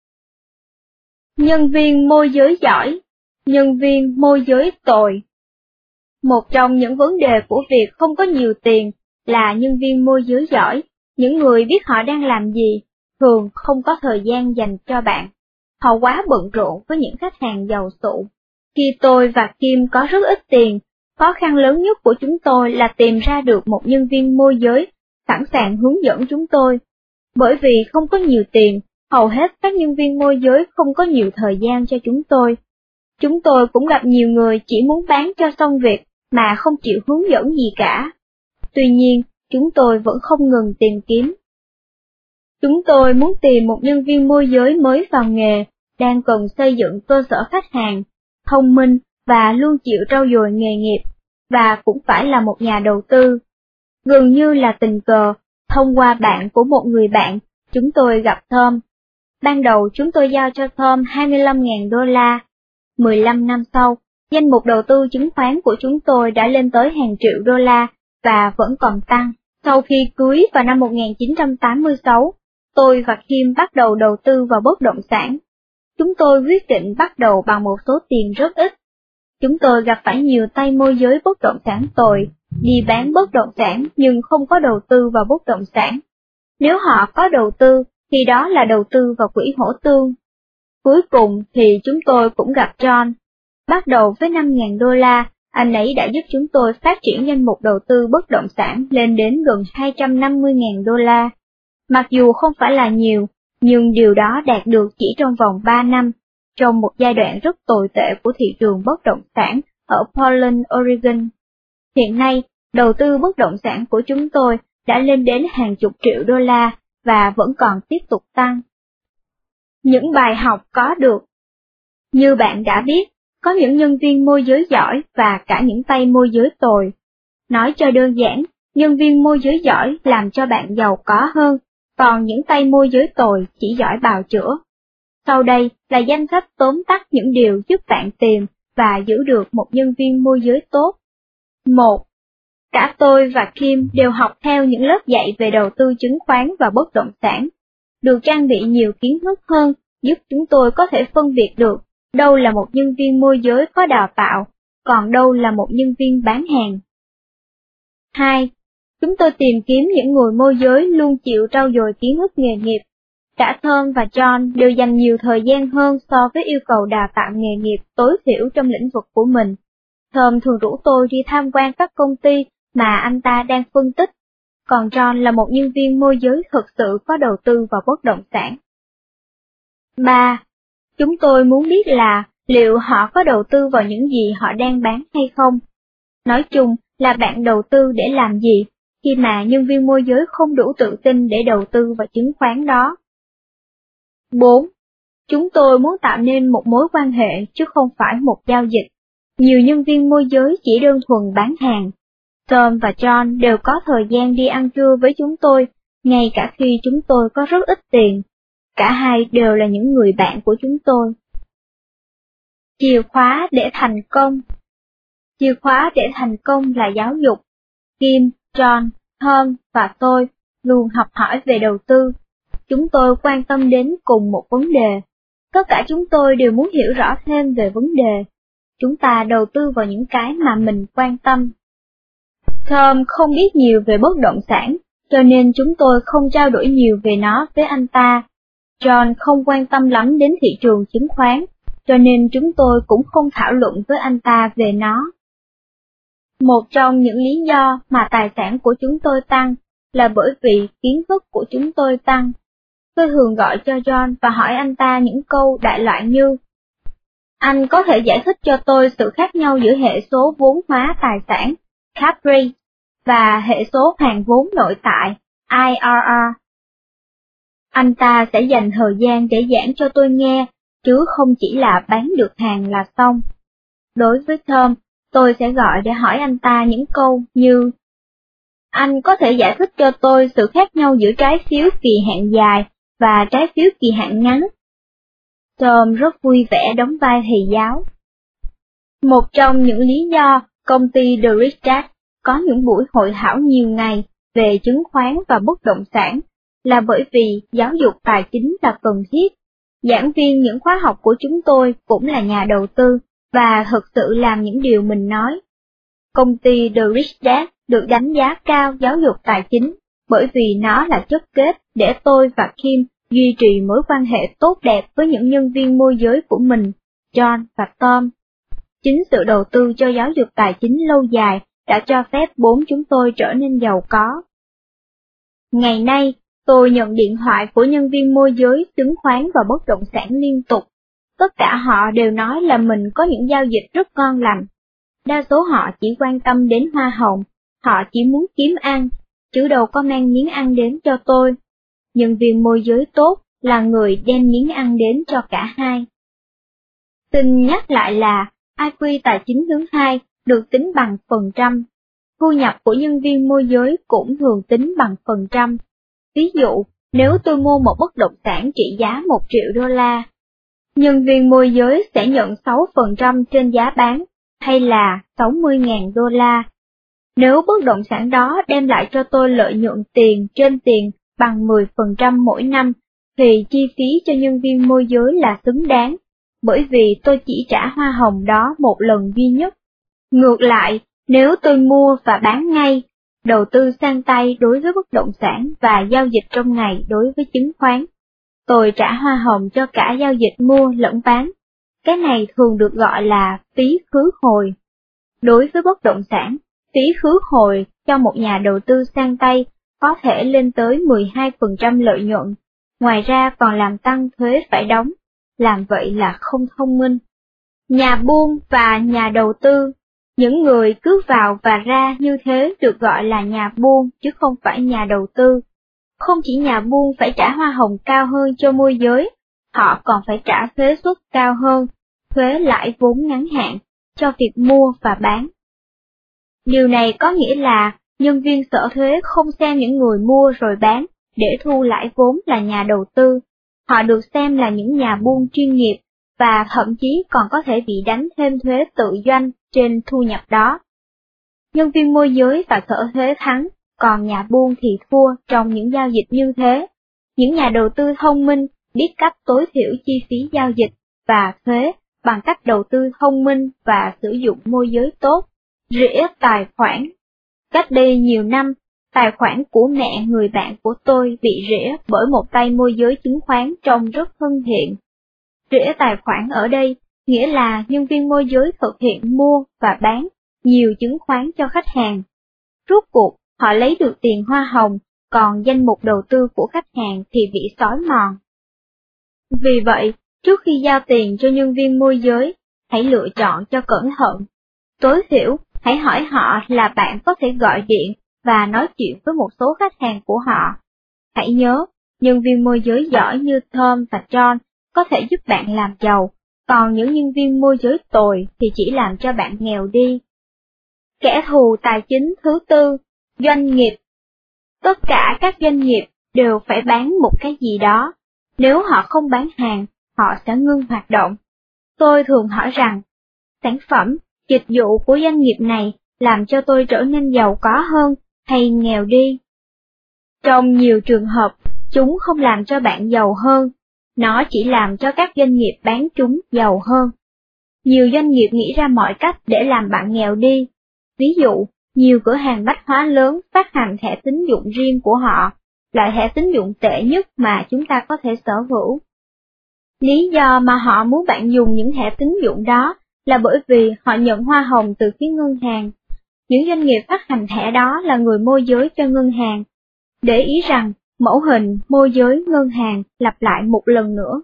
Nhân viên môi giới giỏi, nhân viên môi giới tồi. Một trong những vấn đề của việc không có nhiều tiền là nhân viên môi giới giỏi, những người biết họ đang làm gì, thường không có thời gian dành cho bạn. Họ quá bận rộn với những khách hàng giàu sụ. Khi tôi và Kim có rất ít tiền, khó khăn lớn nhất của chúng tôi là tìm ra được một nhân viên môi giới sẵn sàng hướng dẫn chúng tôi. Bởi vì không có nhiều tiền, hầu hết các nhân viên môi giới không có nhiều thời gian cho chúng tôi. Chúng tôi cũng gặp nhiều người chỉ muốn bán cho xong việc mà không chịu hướng dẫn gì cả. Tuy nhiên, chúng tôi vẫn không ngừng tìm kiếm. Chúng tôi muốn tìm một nhân viên môi giới mới vào nghề, đang cần xây dựng cơ sở khách hàng, thông minh và luôn chịu trau dồi nghề nghiệp, và cũng phải là một nhà đầu tư. Gần như là tình cờ, thông qua bạn của một người bạn, chúng tôi gặp Tom. Ban đầu chúng tôi giao cho Tom hai mươi lăm nghìn đô la. mười lăm năm sau, danh mục đầu tư chứng khoán của chúng tôi đã lên tới hàng triệu đô la và vẫn còn tăng. Sau khi cưới vào năm một nghìn chín trăm tám mươi sáu, tôi và Kim bắt đầu đầu tư vào bất động sản. Chúng tôi quyết định bắt đầu bằng một số tiền rất ít. Chúng tôi gặp phải nhiều tay môi giới bất động sản tồi, đi bán bất động sản nhưng không có đầu tư vào bất động sản. Nếu họ có đầu tư, thì đó là đầu tư vào quỹ hỗ tương. Cuối cùng thì chúng tôi cũng gặp John. Bắt đầu với năm nghìn đô la, anh ấy đã giúp chúng tôi phát triển danh mục đầu tư bất động sản lên đến gần hai trăm năm mươi nghìn đô la. Mặc dù không phải là nhiều, nhưng điều đó đạt được chỉ trong vòng ba năm, trong một giai đoạn rất tồi tệ của thị trường bất động sản ở Portland, Oregon. Hiện nay, đầu tư bất động sản của chúng tôi đã lên đến hàng chục triệu đô la và vẫn còn tiếp tục tăng. Những bài học có được. Như bạn đã biết, có những nhân viên môi giới giỏi và cả những tay môi giới tồi. Nói cho đơn giản, nhân viên môi giới giỏi làm cho bạn giàu có hơn, còn những tay môi giới tồi chỉ giỏi bào chữa. Sau đây là danh sách tóm tắt những điều giúp bạn tìm và giữ được một nhân viên môi giới tốt. một. Cả tôi và Kim đều học theo những lớp dạy về đầu tư chứng khoán và bất động sản, được trang bị nhiều kiến thức hơn giúp chúng tôi có thể phân biệt được đâu là một nhân viên môi giới có đào tạo, còn đâu là một nhân viên bán hàng. hai. Chúng tôi tìm kiếm những người môi giới luôn chịu trau dồi kiến thức nghề nghiệp. Cả Tom và John đều dành nhiều thời gian hơn so với yêu cầu đào tạo nghề nghiệp tối thiểu trong lĩnh vực của mình. Tom thường rủ tôi đi tham quan các công ty mà anh ta đang phân tích, còn John là một nhân viên môi giới thực sự có đầu tư vào bất động sản. ba. Chúng tôi muốn biết là liệu họ có đầu tư vào những gì họ đang bán hay không. Nói chung là bạn đầu tư để làm gì, khi mà nhân viên môi giới không đủ tự tin để đầu tư vào chứng khoán đó. bốn. Chúng tôi muốn tạo nên một mối quan hệ chứ không phải một giao dịch. Nhiều nhân viên môi giới chỉ đơn thuần bán hàng. Tom và John đều có thời gian đi ăn trưa với chúng tôi, ngay cả khi chúng tôi có rất ít tiền. Cả hai đều là những người bạn của chúng tôi. Chìa khóa để thành công. Chìa khóa để thành công là giáo dục. Kim, John, Tom và tôi luôn học hỏi về đầu tư. Chúng tôi quan tâm đến cùng một vấn đề. Tất cả chúng tôi đều muốn hiểu rõ thêm về vấn đề. Chúng ta đầu tư vào những cái mà mình quan tâm. Tom không biết nhiều về bất động sản, cho nên chúng tôi không trao đổi nhiều về nó với anh ta. John không quan tâm lắm đến thị trường chứng khoán, cho nên chúng tôi cũng không thảo luận với anh ta về nó. Một trong những lý do mà tài sản của chúng tôi tăng là bởi vì kiến thức của chúng tôi tăng. Tôi thường gọi cho John và hỏi anh ta những câu đại loại như: Anh có thể giải thích cho tôi sự khác nhau giữa hệ số vốn hóa tài sản, cap rate, và hệ số hoàn vốn nội tại, I R R. Anh ta sẽ dành thời gian để giảng cho tôi nghe, chứ không chỉ là bán được hàng là xong. Đối với Tom, tôi sẽ gọi để hỏi anh ta những câu như: Anh có thể giải thích cho tôi sự khác nhau giữa trái phiếu kỳ hạn dài và trái phiếu kỳ hạn ngắn. Tom rất vui vẻ đóng vai thầy giáo. Một trong những lý do công ty The Rich Dad có những buổi hội thảo nhiều ngày về chứng khoán và bất động sản là bởi vì giáo dục tài chính là cần thiết. Giảng viên những khóa học của chúng tôi cũng là nhà đầu tư và thực sự làm những điều mình nói. Công ty The Rich Dad được đánh giá cao giáo dục tài chính bởi vì nó là chất kết để tôi và Kim duy trì mối quan hệ tốt đẹp với những nhân viên môi giới của mình, John và Tom. Chính sự đầu tư cho giáo dục tài chính lâu dài đã cho phép bốn chúng tôi trở nên giàu có. Ngày nay, tôi nhận điện thoại của nhân viên môi giới chứng khoán và bất động sản liên tục. Tất cả họ đều nói là mình có những giao dịch rất ngon lành. Đa số họ chỉ quan tâm đến hoa hồng, họ chỉ muốn kiếm ăn, chứ đâu có mang miếng ăn đến cho tôi. Nhân viên môi giới tốt là người đem miếng ăn đến cho cả hai. Xin nhắc lại là i kiu tài chính thứ hai được tính bằng phần trăm. Thu nhập của nhân viên môi giới cũng thường tính bằng phần trăm. Ví dụ, nếu tôi mua một bất động sản trị giá một triệu đô la, nhân viên môi giới sẽ nhận sáu phần trăm trên giá bán, hay là sáu mươi nghìn đô la. Nếu bất động sản đó đem lại cho tôi lợi nhuận tiền trên tiền bằng mười phần trăm mỗi năm, thì chi phí cho nhân viên môi giới là xứng đáng, bởi vì tôi chỉ trả hoa hồng đó một lần duy nhất. Ngược lại, nếu tôi mua và bán ngay, đầu tư sang tay đối với bất động sản và giao dịch trong ngày đối với chứng khoán, tôi trả hoa hồng cho cả giao dịch mua lẫn bán. Cái này thường được gọi là phí khứ hồi. Đối với bất động sản, phí khứ hồi cho một nhà đầu tư sang tay có thể lên tới mười hai phần trăm lợi nhuận, ngoài ra còn làm tăng thuế phải đóng, làm vậy là không thông minh. Nhà buôn và nhà đầu tư, những người cứ vào và ra như thế được gọi là nhà buôn chứ không phải nhà đầu tư. Không chỉ nhà buôn phải trả hoa hồng cao hơn cho môi giới, họ còn phải trả thuế suất cao hơn, thuế lãi vốn ngắn hạn, cho việc mua và bán. Điều này có nghĩa là nhân viên sở thuế không xem những người mua rồi bán để thu lãi vốn là nhà đầu tư, họ được xem là những nhà buôn chuyên nghiệp và thậm chí còn có thể bị đánh thêm thuế tự doanh trên thu nhập đó. Nhân viên môi giới và sở thuế thắng, còn nhà buôn thì thua trong những giao dịch như thế. Những nhà đầu tư thông minh biết cách tối thiểu chi phí giao dịch và thuế bằng cách đầu tư thông minh và sử dụng môi giới tốt, rỉa tài khoản. Cách đây nhiều năm, tài khoản của mẹ người bạn của tôi bị rỉa bởi một tay môi giới chứng khoán trông rất thân thiện. Rỉa tài khoản ở đây nghĩa là nhân viên môi giới thực hiện mua và bán nhiều chứng khoán cho khách hàng. Rốt cuộc, họ lấy được tiền hoa hồng, còn danh mục đầu tư của khách hàng thì bị xói mòn. Vì vậy, trước khi giao tiền cho nhân viên môi giới, hãy lựa chọn cho cẩn thận. Tối thiểu, hãy hỏi họ là bạn có thể gọi điện và nói chuyện với một số khách hàng của họ. Hãy nhớ, nhân viên môi giới giỏi như Tom và John có thể giúp bạn làm giàu, còn những nhân viên môi giới tồi thì chỉ làm cho bạn nghèo đi. Kẻ thù tài chính thứ tư, doanh nghiệp. Tất cả các doanh nghiệp đều phải bán một cái gì đó. Nếu họ không bán hàng, họ sẽ ngưng hoạt động. Tôi thường hỏi rằng, sản phẩm, dịch vụ của doanh nghiệp này làm cho tôi trở nên giàu có hơn hay nghèo đi? Trong nhiều trường hợp, chúng không làm cho bạn giàu hơn, nó chỉ làm cho các doanh nghiệp bán chúng giàu hơn. Nhiều doanh nghiệp nghĩ ra mọi cách để làm bạn nghèo đi. Ví dụ, nhiều cửa hàng bách hóa lớn phát hành thẻ tín dụng riêng của họ, loại thẻ tín dụng tệ nhất mà chúng ta có thể sở hữu. Lý do mà họ muốn bạn dùng những thẻ tín dụng đó là bởi vì họ nhận hoa hồng từ phía ngân hàng. Những doanh nghiệp phát hành thẻ đó là người môi giới cho ngân hàng. Để ý rằng, mẫu hình môi giới ngân hàng lặp lại một lần nữa.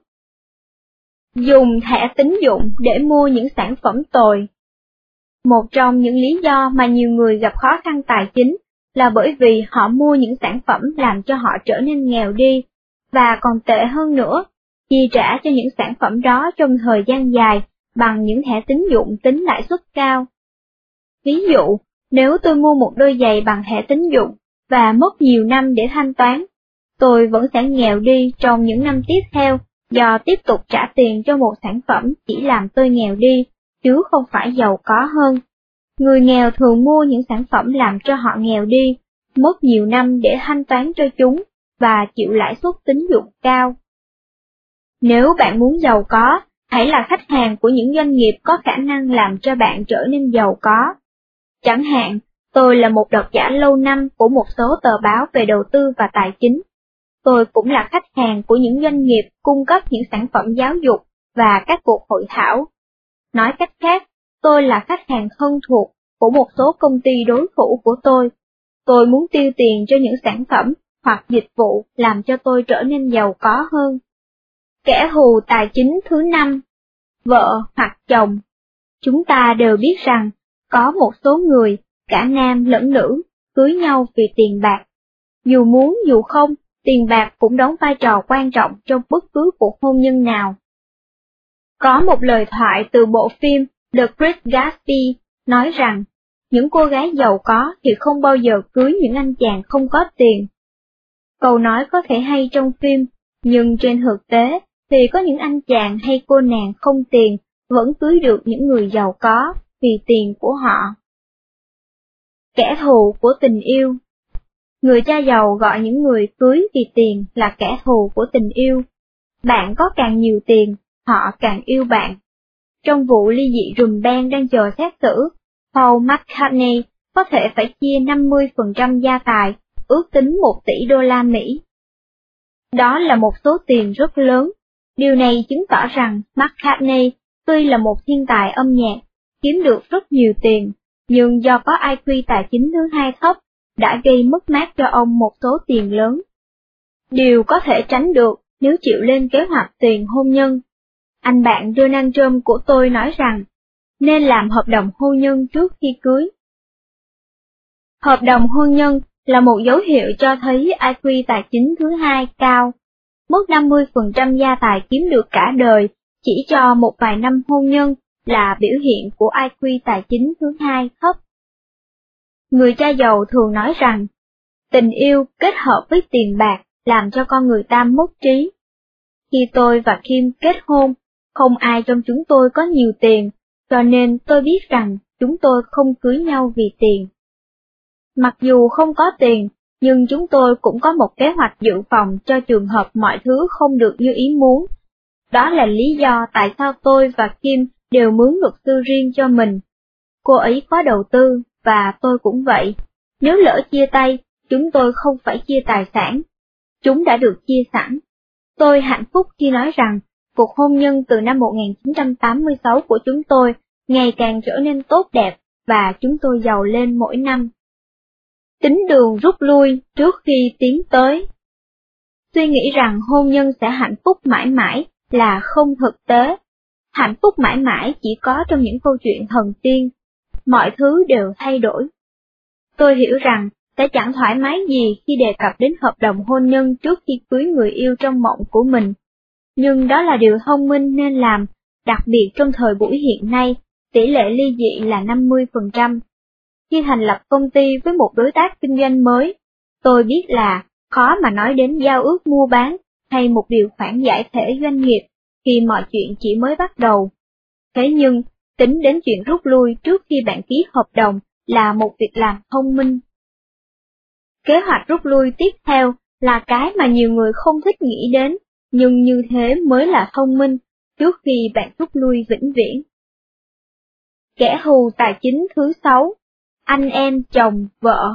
Dùng thẻ tín dụng để mua những sản phẩm tồi. Một trong những lý do mà nhiều người gặp khó khăn tài chính là bởi vì họ mua những sản phẩm làm cho họ trở nên nghèo đi, và còn tệ hơn nữa, chi trả cho những sản phẩm đó trong thời gian dài bằng những thẻ tín dụng tính lãi suất cao. Ví dụ, nếu tôi mua một đôi giày bằng thẻ tín dụng và mất nhiều năm để thanh toán, tôi vẫn sẽ nghèo đi trong những năm tiếp theo do tiếp tục trả tiền cho một sản phẩm chỉ làm tôi nghèo đi, chứ không phải giàu có hơn. Người nghèo thường mua những sản phẩm làm cho họ nghèo đi, mất nhiều năm để thanh toán cho chúng, và chịu lãi suất tín dụng cao. Nếu bạn muốn giàu có, hãy là khách hàng của những doanh nghiệp có khả năng làm cho bạn trở nên giàu có. Chẳng hạn, tôi là một độc giả lâu năm của một số tờ báo về đầu tư và tài chính. Tôi cũng là khách hàng của những doanh nghiệp cung cấp những sản phẩm giáo dục và các cuộc hội thảo. Nói cách khác, tôi là khách hàng thân thuộc của một số công ty đối thủ của tôi. Tôi muốn tiêu tiền cho những sản phẩm hoặc dịch vụ làm cho tôi trở nên giàu có hơn. Kẻ thù tài chính thứ năm, vợ hoặc chồng. Chúng ta đều biết rằng, có một số người, cả nam lẫn nữ, cưới nhau vì tiền bạc. Dù muốn dù không, tiền bạc cũng đóng vai trò quan trọng trong bất cứ cuộc hôn nhân nào. Có một lời thoại từ bộ phim The Great Gatsby nói rằng, những cô gái giàu có thì không bao giờ cưới những anh chàng không có tiền. Câu nói có thể hay trong phim, nhưng trên thực tế thì có những anh chàng hay cô nàng không tiền vẫn cưới được những người giàu có vì tiền của họ. Kẻ thù của tình yêu. Người cha giàu gọi những người cưới vì tiền là kẻ thù của tình yêu. Bạn có càng nhiều tiền, họ càng yêu bạn. Trong vụ ly dị rùm beng đang chờ xét xử, Paul McCartney có thể phải chia năm mươi phần trăm gia tài, ước tính một tỷ đô la Mỹ. Đó là một số tiền rất lớn. Điều này chứng tỏ rằng McCartney tuy là một thiên tài âm nhạc, kiếm được rất nhiều tiền, nhưng do có i kiu tài chính thứ hai thấp, đã gây mất mát cho ông một số tiền lớn. Điều có thể tránh được nếu chịu lên kế hoạch tiền hôn nhân. Anh bạn Donald Trump của tôi nói rằng, nên làm hợp đồng hôn nhân trước khi cưới. Hợp đồng hôn nhân là một dấu hiệu cho thấy i kiu tài chính thứ hai cao. Mất năm mươi phần trăm gia tài kiếm được cả đời chỉ cho một vài năm hôn nhân là biểu hiện của i kiu tài chính thứ hai thấp. Người cha giàu thường nói rằng, tình yêu kết hợp với tiền bạc làm cho con người ta mất trí. Khi tôi và Kim kết hôn, không ai trong chúng tôi có nhiều tiền, cho nên tôi biết rằng chúng tôi không cưới nhau vì tiền. Mặc dù không có tiền, nhưng chúng tôi cũng có một kế hoạch dự phòng cho trường hợp mọi thứ không được như ý muốn. Đó là lý do tại sao tôi và Kim đều mướn luật sư riêng cho mình. Cô ấy có đầu tư, và tôi cũng vậy. Nếu lỡ chia tay, chúng tôi không phải chia tài sản. Chúng đã được chia sẵn. Tôi hạnh phúc khi nói rằng, cuộc hôn nhân từ năm một nghìn chín trăm tám mươi sáu của chúng tôi ngày càng trở nên tốt đẹp, và chúng tôi giàu lên mỗi năm. Tính đường rút lui trước khi tiến tới. Suy nghĩ rằng hôn nhân sẽ hạnh phúc mãi mãi là không thực tế. Hạnh phúc mãi mãi chỉ có trong những câu chuyện thần tiên. Mọi thứ đều thay đổi. Tôi hiểu rằng sẽ chẳng thoải mái gì khi đề cập đến hợp đồng hôn nhân trước khi cưới người yêu trong mộng của mình. Nhưng đó là điều thông minh nên làm, đặc biệt trong thời buổi hiện nay, tỷ lệ ly dị là năm mươi phần trăm. Khi thành lập công ty với một đối tác kinh doanh mới, tôi biết là khó mà nói đến giao ước mua bán hay một điều khoản giải thể doanh nghiệp khi mọi chuyện chỉ mới bắt đầu. Thế nhưng, tính đến chuyện rút lui trước khi bạn ký hợp đồng là một việc làm thông minh. Kế hoạch rút lui tiếp theo là cái mà nhiều người không thích nghĩ đến, nhưng như thế mới là thông minh trước khi bạn rút lui vĩnh viễn. Kẻ thù tài chính thứ sáu, anh em chồng vợ.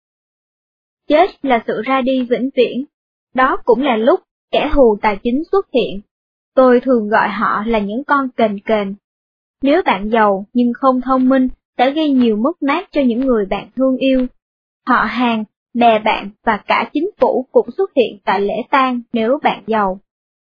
Chết là sự ra đi vĩnh viễn, đó cũng là lúc kẻ thù tài chính xuất hiện. Tôi thường gọi họ là những con kền kền. Nếu bạn giàu nhưng không thông minh sẽ gây nhiều mất mát cho những người bạn thương yêu. Họ hàng, bè bạn và cả chính phủ cũng xuất hiện tại lễ tang nếu bạn giàu.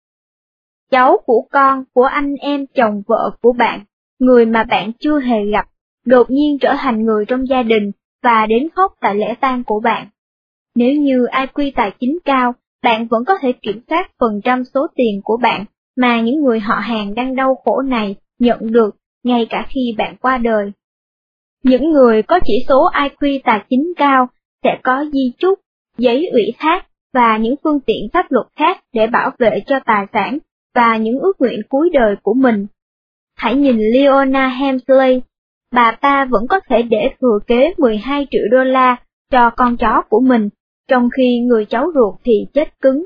Cháu của con của anh em chồng vợ của bạn, người mà bạn chưa hề gặp, đột nhiên trở thành người trong gia đình và đến khóc tại lễ tang của bạn. Nếu như i kiu tài chính cao, bạn vẫn có thể kiểm soát phần trăm số tiền của bạn mà những người họ hàng đang đau khổ này nhận được ngay cả khi bạn qua đời. Những người có chỉ số i kiu tài chính cao sẽ có di chúc, giấy ủy thác và những phương tiện pháp luật khác để bảo vệ cho tài sản và những ước nguyện cuối đời của mình. Hãy nhìn Leona Helmsley, bà ta vẫn có thể để thừa kế mười hai triệu đô la cho con chó của mình, trong khi người cháu ruột thì chết cứng.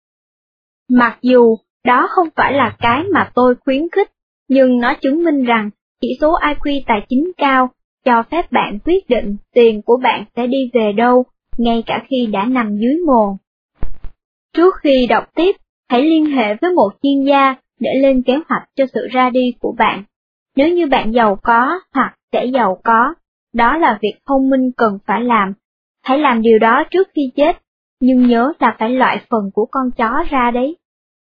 Mặc dù đó không phải là cái mà tôi khuyến khích, nhưng nó chứng minh rằng chỉ số i kiu tài chính cao cho phép bạn quyết định tiền của bạn sẽ đi về đâu, ngay cả khi đã nằm dưới mồ. Trước khi đọc tiếp, hãy liên hệ với một chuyên gia để lên kế hoạch cho sự ra đi của bạn. Nếu như bạn giàu có hoặc sẽ giàu có, đó là việc thông minh cần phải làm. Hãy làm điều đó trước khi chết, nhưng nhớ là phải loại phần của con chó ra đấy.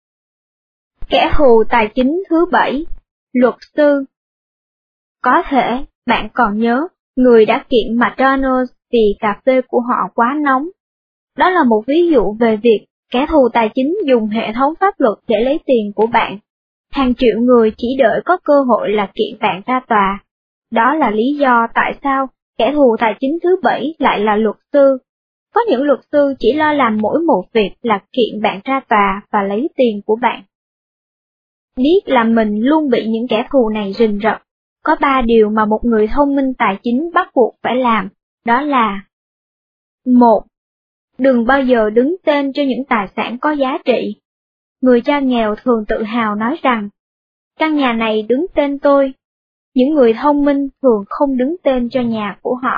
Kẻ thù tài chính thứ bảy, luật sư. Có thể, bạn còn nhớ, người đã kiện McDonald's vì cà phê của họ quá nóng. Đó là một ví dụ về việc kẻ thù tài chính dùng hệ thống pháp luật để lấy tiền của bạn. Hàng triệu người chỉ đợi có cơ hội là kiện bạn ra tòa. Đó là lý do tại sao kẻ thù tài chính thứ bảy lại là luật sư. Có những luật sư chỉ lo làm mỗi một việc là kiện bạn ra tòa và lấy tiền của bạn. Biết là mình luôn bị những kẻ thù này rình rập, có ba điều mà một người thông minh tài chính bắt buộc phải làm, đó là: một. Đừng bao giờ đứng tên cho những tài sản có giá trị. Người cha nghèo thường tự hào nói rằng, căn nhà này đứng tên tôi. Những người thông minh thường không đứng tên cho nhà của họ.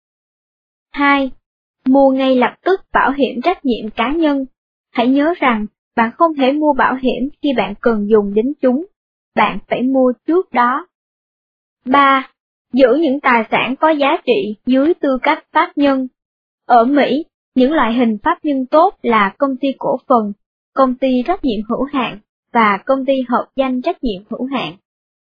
hai. Mua ngay lập tức bảo hiểm trách nhiệm cá nhân. Hãy nhớ rằng, bạn không thể mua bảo hiểm khi bạn cần dùng đến chúng. Bạn phải mua trước đó. ba. Giữ những tài sản có giá trị dưới tư cách pháp nhân. Ở Mỹ, những loại hình pháp nhân tốt là công ty cổ phần, công ty trách nhiệm hữu hạn và công ty hợp danh trách nhiệm hữu hạn.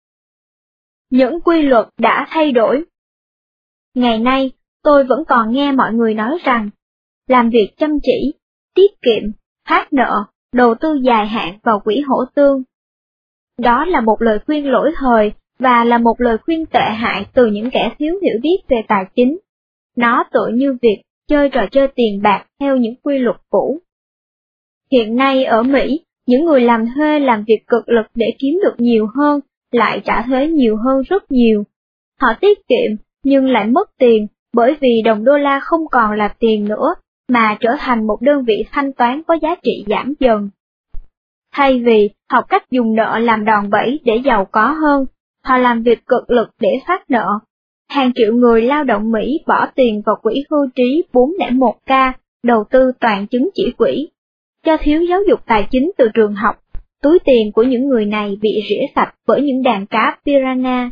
Những quy luật đã thay đổi. Ngày nay, tôi vẫn còn nghe mọi người nói rằng, làm việc chăm chỉ, tiết kiệm, thoát nợ, đầu tư dài hạn vào quỹ hỗ tương. Đó là một lời khuyên lỗi thời và là một lời khuyên tệ hại từ những kẻ thiếu hiểu biết về tài chính. Nó tựa như việc chơi trò chơi tiền bạc theo những quy luật cũ. Hiện nay ở Mỹ, những người làm thuê làm việc cực lực để kiếm được nhiều hơn, lại trả thuế nhiều hơn rất nhiều. Họ tiết kiệm, nhưng lại mất tiền, bởi vì đồng đô la không còn là tiền nữa, mà trở thành một đơn vị thanh toán có giá trị giảm dần. Thay vì học cách dùng nợ làm đòn bẩy để giàu có hơn, họ làm việc cực lực để phát nợ. Hàng triệu người lao động Mỹ bỏ tiền vào quỹ hưu trí bốn không một k, đầu tư toàn chứng chỉ quỹ. Do thiếu giáo dục tài chính từ trường học, túi tiền của những người này bị rỉa sạch bởi những đàn cá piranha.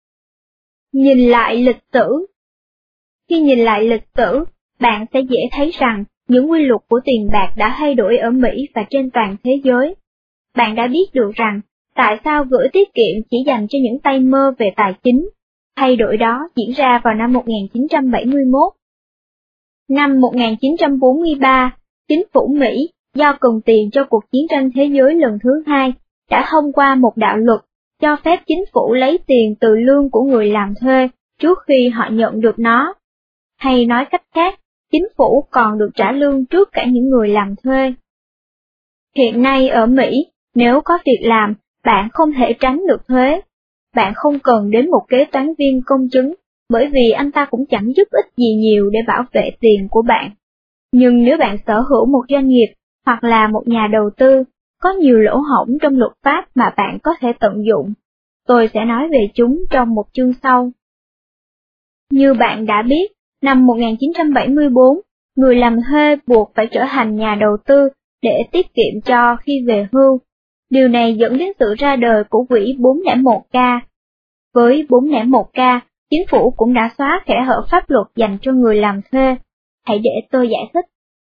Nhìn lại lịch sử. Khi nhìn lại lịch sử, bạn sẽ dễ thấy rằng những quy luật của tiền bạc đã thay đổi ở Mỹ và trên toàn thế giới. Bạn đã biết được rằng tại sao gửi tiết kiệm chỉ dành cho những tay mơ về tài chính. Thay đổi đó diễn ra vào năm một nghìn chín trăm bảy mươi mốt. Năm một nghìn chín trăm bốn mươi ba, chính phủ Mỹ, do cần tiền cho cuộc chiến tranh thế giới lần thứ hai, đã thông qua một đạo luật cho phép chính phủ lấy tiền từ lương của người làm thuê trước khi họ nhận được nó. Hay nói cách khác, chính phủ còn được trả lương trước cả những người làm thuê. Hiện nay ở Mỹ, nếu có việc làm, bạn không thể tránh được thuế. Bạn không cần đến một kế toán viên công chứng, bởi vì anh ta cũng chẳng giúp ích gì nhiều để bảo vệ tiền của bạn. Nhưng nếu bạn sở hữu một doanh nghiệp, hoặc là một nhà đầu tư, có nhiều lỗ hổng trong luật pháp mà bạn có thể tận dụng. Tôi sẽ nói về chúng trong một chương sau. Như bạn đã biết, năm một nghìn chín trăm bảy mươi tư, người làm thuê buộc phải trở thành nhà đầu tư để tiết kiệm cho khi về hưu. Điều này dẫn đến sự ra đời của quỹ bốn không một k. Với bốn không một k, chính phủ cũng đã xóa kẽ hở pháp luật dành cho người làm thuê. Hãy để tôi giải thích.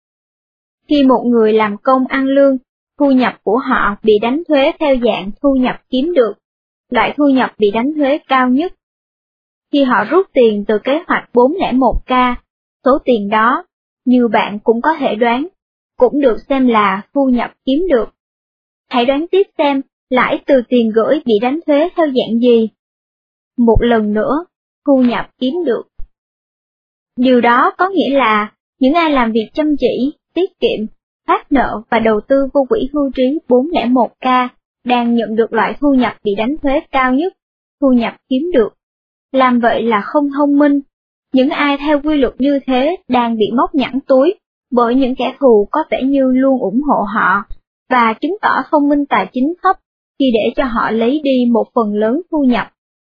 Khi một người làm công ăn lương, thu nhập của họ bị đánh thuế theo dạng thu nhập kiếm được, loại thu nhập bị đánh thuế cao nhất. Khi họ rút tiền từ kế hoạch bốn không một k, số tiền đó, như bạn cũng có thể đoán, cũng được xem là thu nhập kiếm được. Hãy đoán tiếp xem, lãi từ tiền gửi bị đánh thuế theo dạng gì? Một lần nữa, thu nhập kiếm được. Điều đó có nghĩa là, những ai làm việc chăm chỉ, tiết kiệm, phát nợ và đầu tư vô quỹ hưu trí bốn không một k đang nhận được loại thu nhập bị đánh thuế cao nhất, thu nhập kiếm được. Làm vậy là không thông minh. Những ai theo quy luật như thế đang bị móc nhẵn túi bởi những kẻ thù có vẻ như luôn ủng hộ họ, và chứng tỏ thông minh tài chính thấp khi để cho họ lấy đi một phần lớn thu nhập.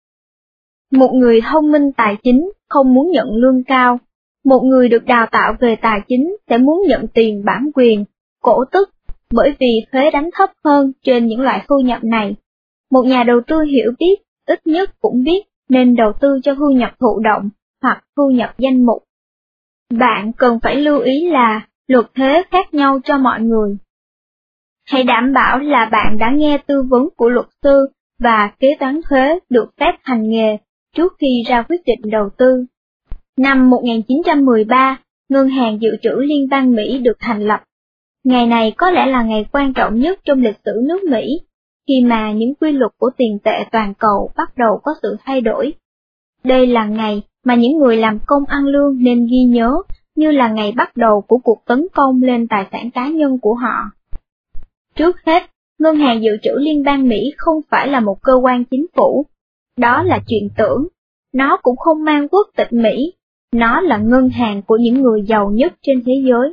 Một người thông minh tài chính không muốn nhận lương cao. Một người được đào tạo về tài chính sẽ muốn nhận tiền bản quyền, cổ tức, bởi vì thuế đánh thấp hơn trên những loại thu nhập này. Một nhà đầu tư hiểu biết, ít nhất cũng biết nên đầu tư cho thu nhập thụ động hoặc thu nhập danh mục. Bạn cần phải lưu ý là luật thuế khác nhau cho mọi người. Hãy đảm bảo là bạn đã nghe tư vấn của luật sư và kế toán thuế được phép hành nghề trước khi ra quyết định đầu tư. Năm một nghìn chín trăm mười ba, Ngân hàng Dự trữ Liên bang Mỹ được thành lập. Ngày này có lẽ là ngày quan trọng nhất trong lịch sử nước Mỹ, khi mà những quy luật của tiền tệ toàn cầu bắt đầu có sự thay đổi. Đây là ngày mà những người làm công ăn lương nên ghi nhớ, như là ngày bắt đầu của cuộc tấn công lên tài sản cá nhân của họ. Trước hết, Ngân hàng Dự trữ Liên bang Mỹ không phải là một cơ quan chính phủ. Đó là chuyện tưởng. Nó cũng không mang quốc tịch Mỹ. Nó là ngân hàng của những người giàu nhất trên thế giới.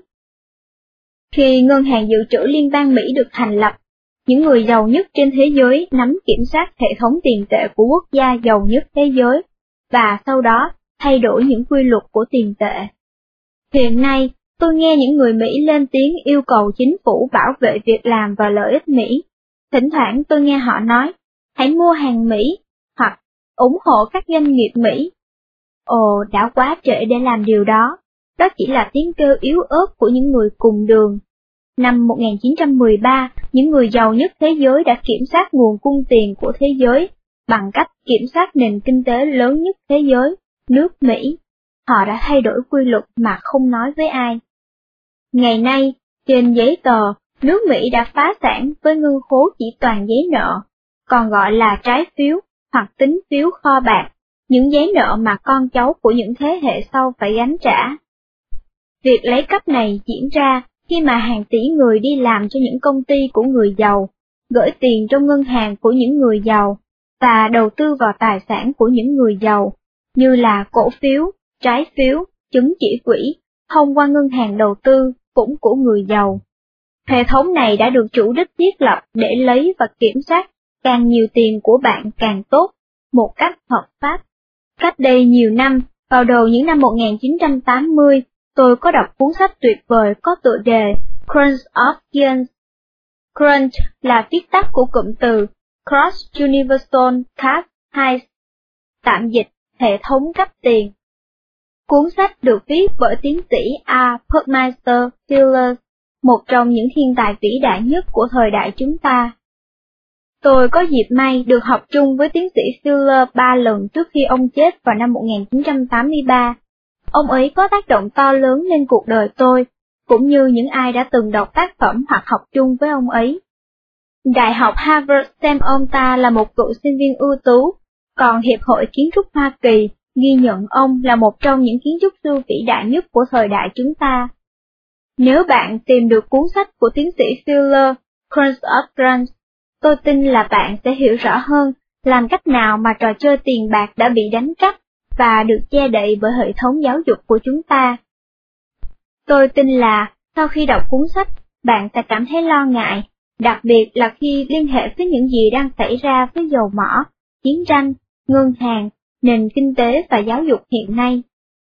Khi Ngân hàng Dự trữ Liên bang Mỹ được thành lập, những người giàu nhất trên thế giới nắm kiểm soát hệ thống tiền tệ của quốc gia giàu nhất thế giới, và sau đó thay đổi những quy luật của tiền tệ. Hiện nay, tôi nghe những người Mỹ lên tiếng yêu cầu chính phủ bảo vệ việc làm và lợi ích Mỹ. Thỉnh thoảng tôi nghe họ nói, hãy mua hàng Mỹ, hoặc ủng hộ các doanh nghiệp Mỹ. Ồ, đã quá trễ để làm điều đó. Đó chỉ là tiếng kêu yếu ớt của những người cùng đường. Năm một nghìn chín trăm mười ba, những người giàu nhất thế giới đã kiểm soát nguồn cung tiền của thế giới bằng cách kiểm soát nền kinh tế lớn nhất thế giới, nước Mỹ. Họ đã thay đổi quy luật mà không nói với ai. Ngày nay, trên giấy tờ, nước Mỹ đã phá sản với ngân khố chỉ toàn giấy nợ, còn gọi là trái phiếu hoặc tín phiếu kho bạc, những giấy nợ mà con cháu của những thế hệ sau phải gánh trả. Việc lấy cắp này diễn ra khi mà hàng tỷ người đi làm cho những công ty của người giàu, gửi tiền trong ngân hàng của những người giàu, và đầu tư vào tài sản của những người giàu, như là cổ phiếu, trái phiếu, chứng chỉ quỹ, thông qua ngân hàng đầu tư, cũng của người giàu. Hệ thống này đã được chủ đích thiết lập để lấy và kiểm soát càng nhiều tiền của bạn càng tốt, một cách hợp pháp. Cách đây nhiều năm, vào đầu những năm một nghìn chín trăm tám mươi, tôi có đọc cuốn sách tuyệt vời có tựa đề Crunch of Gears. Crunch là viết tắt của cụm từ Cross Universal Cash Heist, tạm dịch hệ thống cấp tiền. Cuốn sách được viết bởi tiến sĩ A. Buckminster Fuller, một trong những thiên tài vĩ đại nhất của thời đại chúng ta. Tôi có dịp may được học chung với tiến sĩ Fuller ba lần trước khi ông chết vào năm một nghìn chín trăm tám mươi ba. Ông ấy có tác động to lớn lên cuộc đời tôi, cũng như những ai đã từng đọc tác phẩm hoặc học chung với ông ấy. Đại học Harvard xem ông ta là một cựu sinh viên ưu tú, còn Hiệp hội Kiến trúc Hoa Kỳ ghi nhận ông là một trong những kiến trúc sư vĩ đại nhất của thời đại chúng ta. Nếu bạn tìm được cuốn sách của tiến sĩ Fuller, Crunch of Gears, tôi tin là bạn sẽ hiểu rõ hơn làm cách nào mà trò chơi tiền bạc đã bị đánh cắp và được che đậy bởi hệ thống giáo dục của chúng ta. Tôi tin là sau khi đọc cuốn sách, bạn sẽ cảm thấy lo ngại, đặc biệt là khi liên hệ với những gì đang xảy ra với dầu mỏ, chiến tranh, ngân hàng, nền kinh tế và giáo dục hiện nay.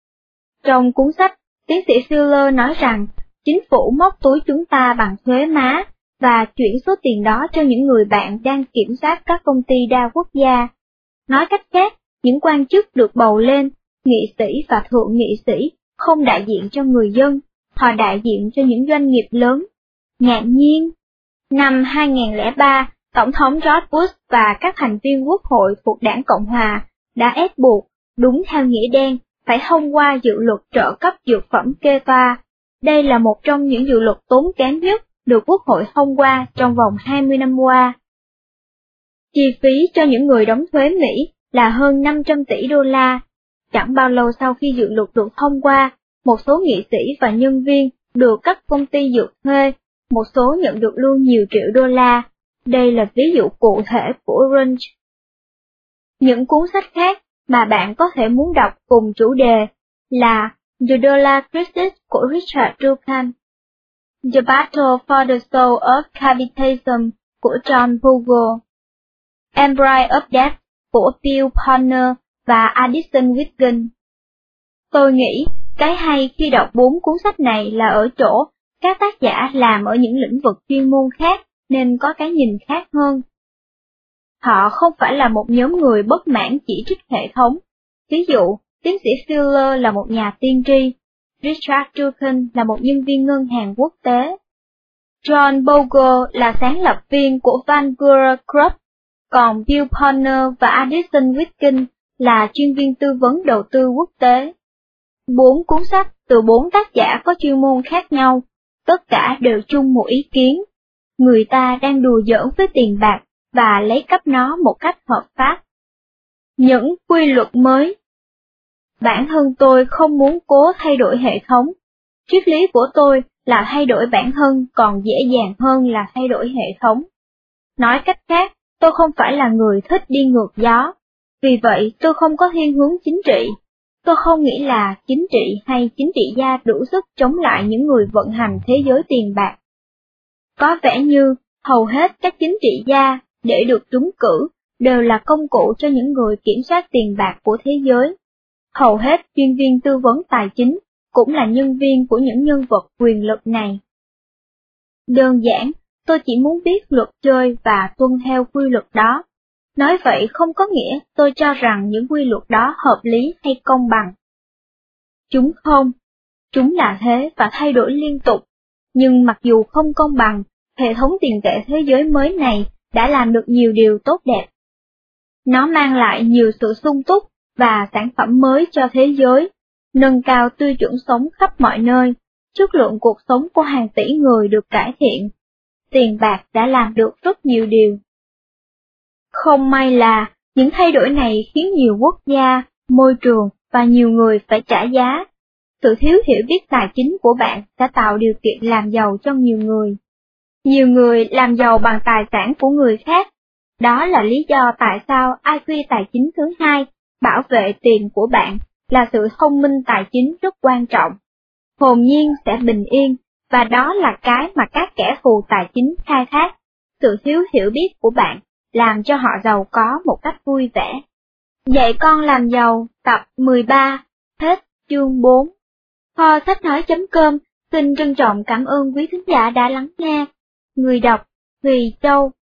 Trong cuốn sách, tiến sĩ Fuller nói rằng chính phủ móc túi chúng ta bằng thuế má và chuyển số tiền đó cho những người bạn đang kiểm soát các công ty đa quốc gia. Nói cách khác, những quan chức được bầu lên, nghị sĩ và thượng nghị sĩ, không đại diện cho người dân, họ đại diện cho những doanh nghiệp lớn. Ngạc nhiên! Năm hai nghìn lẻ ba, Tổng thống George Bush và các thành viên quốc hội thuộc đảng Cộng Hòa đã ép buộc, đúng theo nghĩa đen, phải thông qua dự luật trợ cấp dược phẩm kê toa. Đây là một trong những dự luật tốn kém nhất được Quốc hội thông qua trong vòng hai mươi năm qua. Chi phí cho những người đóng thuế Mỹ là hơn năm trăm tỷ đô la. Chẳng bao lâu sau khi dự luật được thông qua, một số nghị sĩ và nhân viên được các công ty dược thuê, một số nhận được lương nhiều triệu đô la. Đây là ví dụ cụ thể của Crunch. Những cuốn sách khác mà bạn có thể muốn đọc cùng chủ đề là The Dollar Crisis của Richard Dawkins, The Battle for the Soul of Capitalism của John Bogle, Empire of Debt của Bill Parner và Addison Wiggins. Tôi nghĩ cái hay khi đọc bốn cuốn sách này là ở chỗ các tác giả làm ở những lĩnh vực chuyên môn khác nên có cái nhìn khác hơn. Họ không phải là một nhóm người bất mãn chỉ trích hệ thống. Ví dụ, tiến sĩ Fuller là một nhà tiên tri, Richard Dawkins là một nhân viên ngân hàng quốc tế, John Bogle là sáng lập viên của Vanguard Group, còn Bill Parner và Addison Wiggins là chuyên viên tư vấn đầu tư quốc tế. Bốn cuốn sách từ bốn tác giả có chuyên môn khác nhau, tất cả đều chung một ý kiến. Người ta đang đùa giỡn với tiền bạc và lấy cắp nó một cách hợp pháp. Những quy luật mới. Bản thân tôi không muốn cố thay đổi hệ thống. Triết lý của tôi là thay đổi bản thân còn dễ dàng hơn là thay đổi hệ thống. Nói cách khác, tôi không phải là người thích đi ngược gió. Vì vậy, tôi không có thiên hướng chính trị. Tôi không nghĩ là chính trị hay chính trị gia đủ sức chống lại những người vận hành thế giới tiền bạc. Có vẻ như hầu hết các chính trị gia, để được trúng cử, đều là công cụ cho những người kiểm soát tiền bạc của thế giới. Hầu hết chuyên viên tư vấn tài chính cũng là nhân viên của những nhân vật quyền lực này. Đơn giản, tôi chỉ muốn biết luật chơi và tuân theo quy luật đó. Nói vậy không có nghĩa tôi cho rằng những quy luật đó hợp lý hay công bằng. Chúng không. Chúng là thế và thay đổi liên tục. Nhưng mặc dù không công bằng, hệ thống tiền tệ thế giới mới này đã làm được nhiều điều tốt đẹp. Nó mang lại nhiều sự sung túc và sản phẩm mới cho thế giới, nâng cao tiêu chuẩn sống khắp mọi nơi, chất lượng cuộc sống của hàng tỷ người được cải thiện. Tiền bạc đã làm được rất nhiều điều. Không may là, những thay đổi này khiến nhiều quốc gia, môi trường và nhiều người phải trả giá. Sự thiếu hiểu biết tài chính của bạn đã tạo điều kiện làm giàu cho nhiều người. Nhiều người làm giàu bằng tài sản của người khác. Đó là lý do tại sao i kiu tài chính thứ hai, bảo vệ tiền của bạn, là sự thông minh tài chính rất quan trọng. hồn nhiên sẽ bình yên, và đó là cái mà các kẻ thù tài chính khai thác. Sự thiếu hiểu biết của bạn làm cho họ giàu có một cách vui vẻ. Dạy con làm giàu tập mười ba, hết chương bốn. Kho sách nói.com xin trân trọng cảm ơn quý thính giả đã lắng nghe. Người đọc Thùy Châu.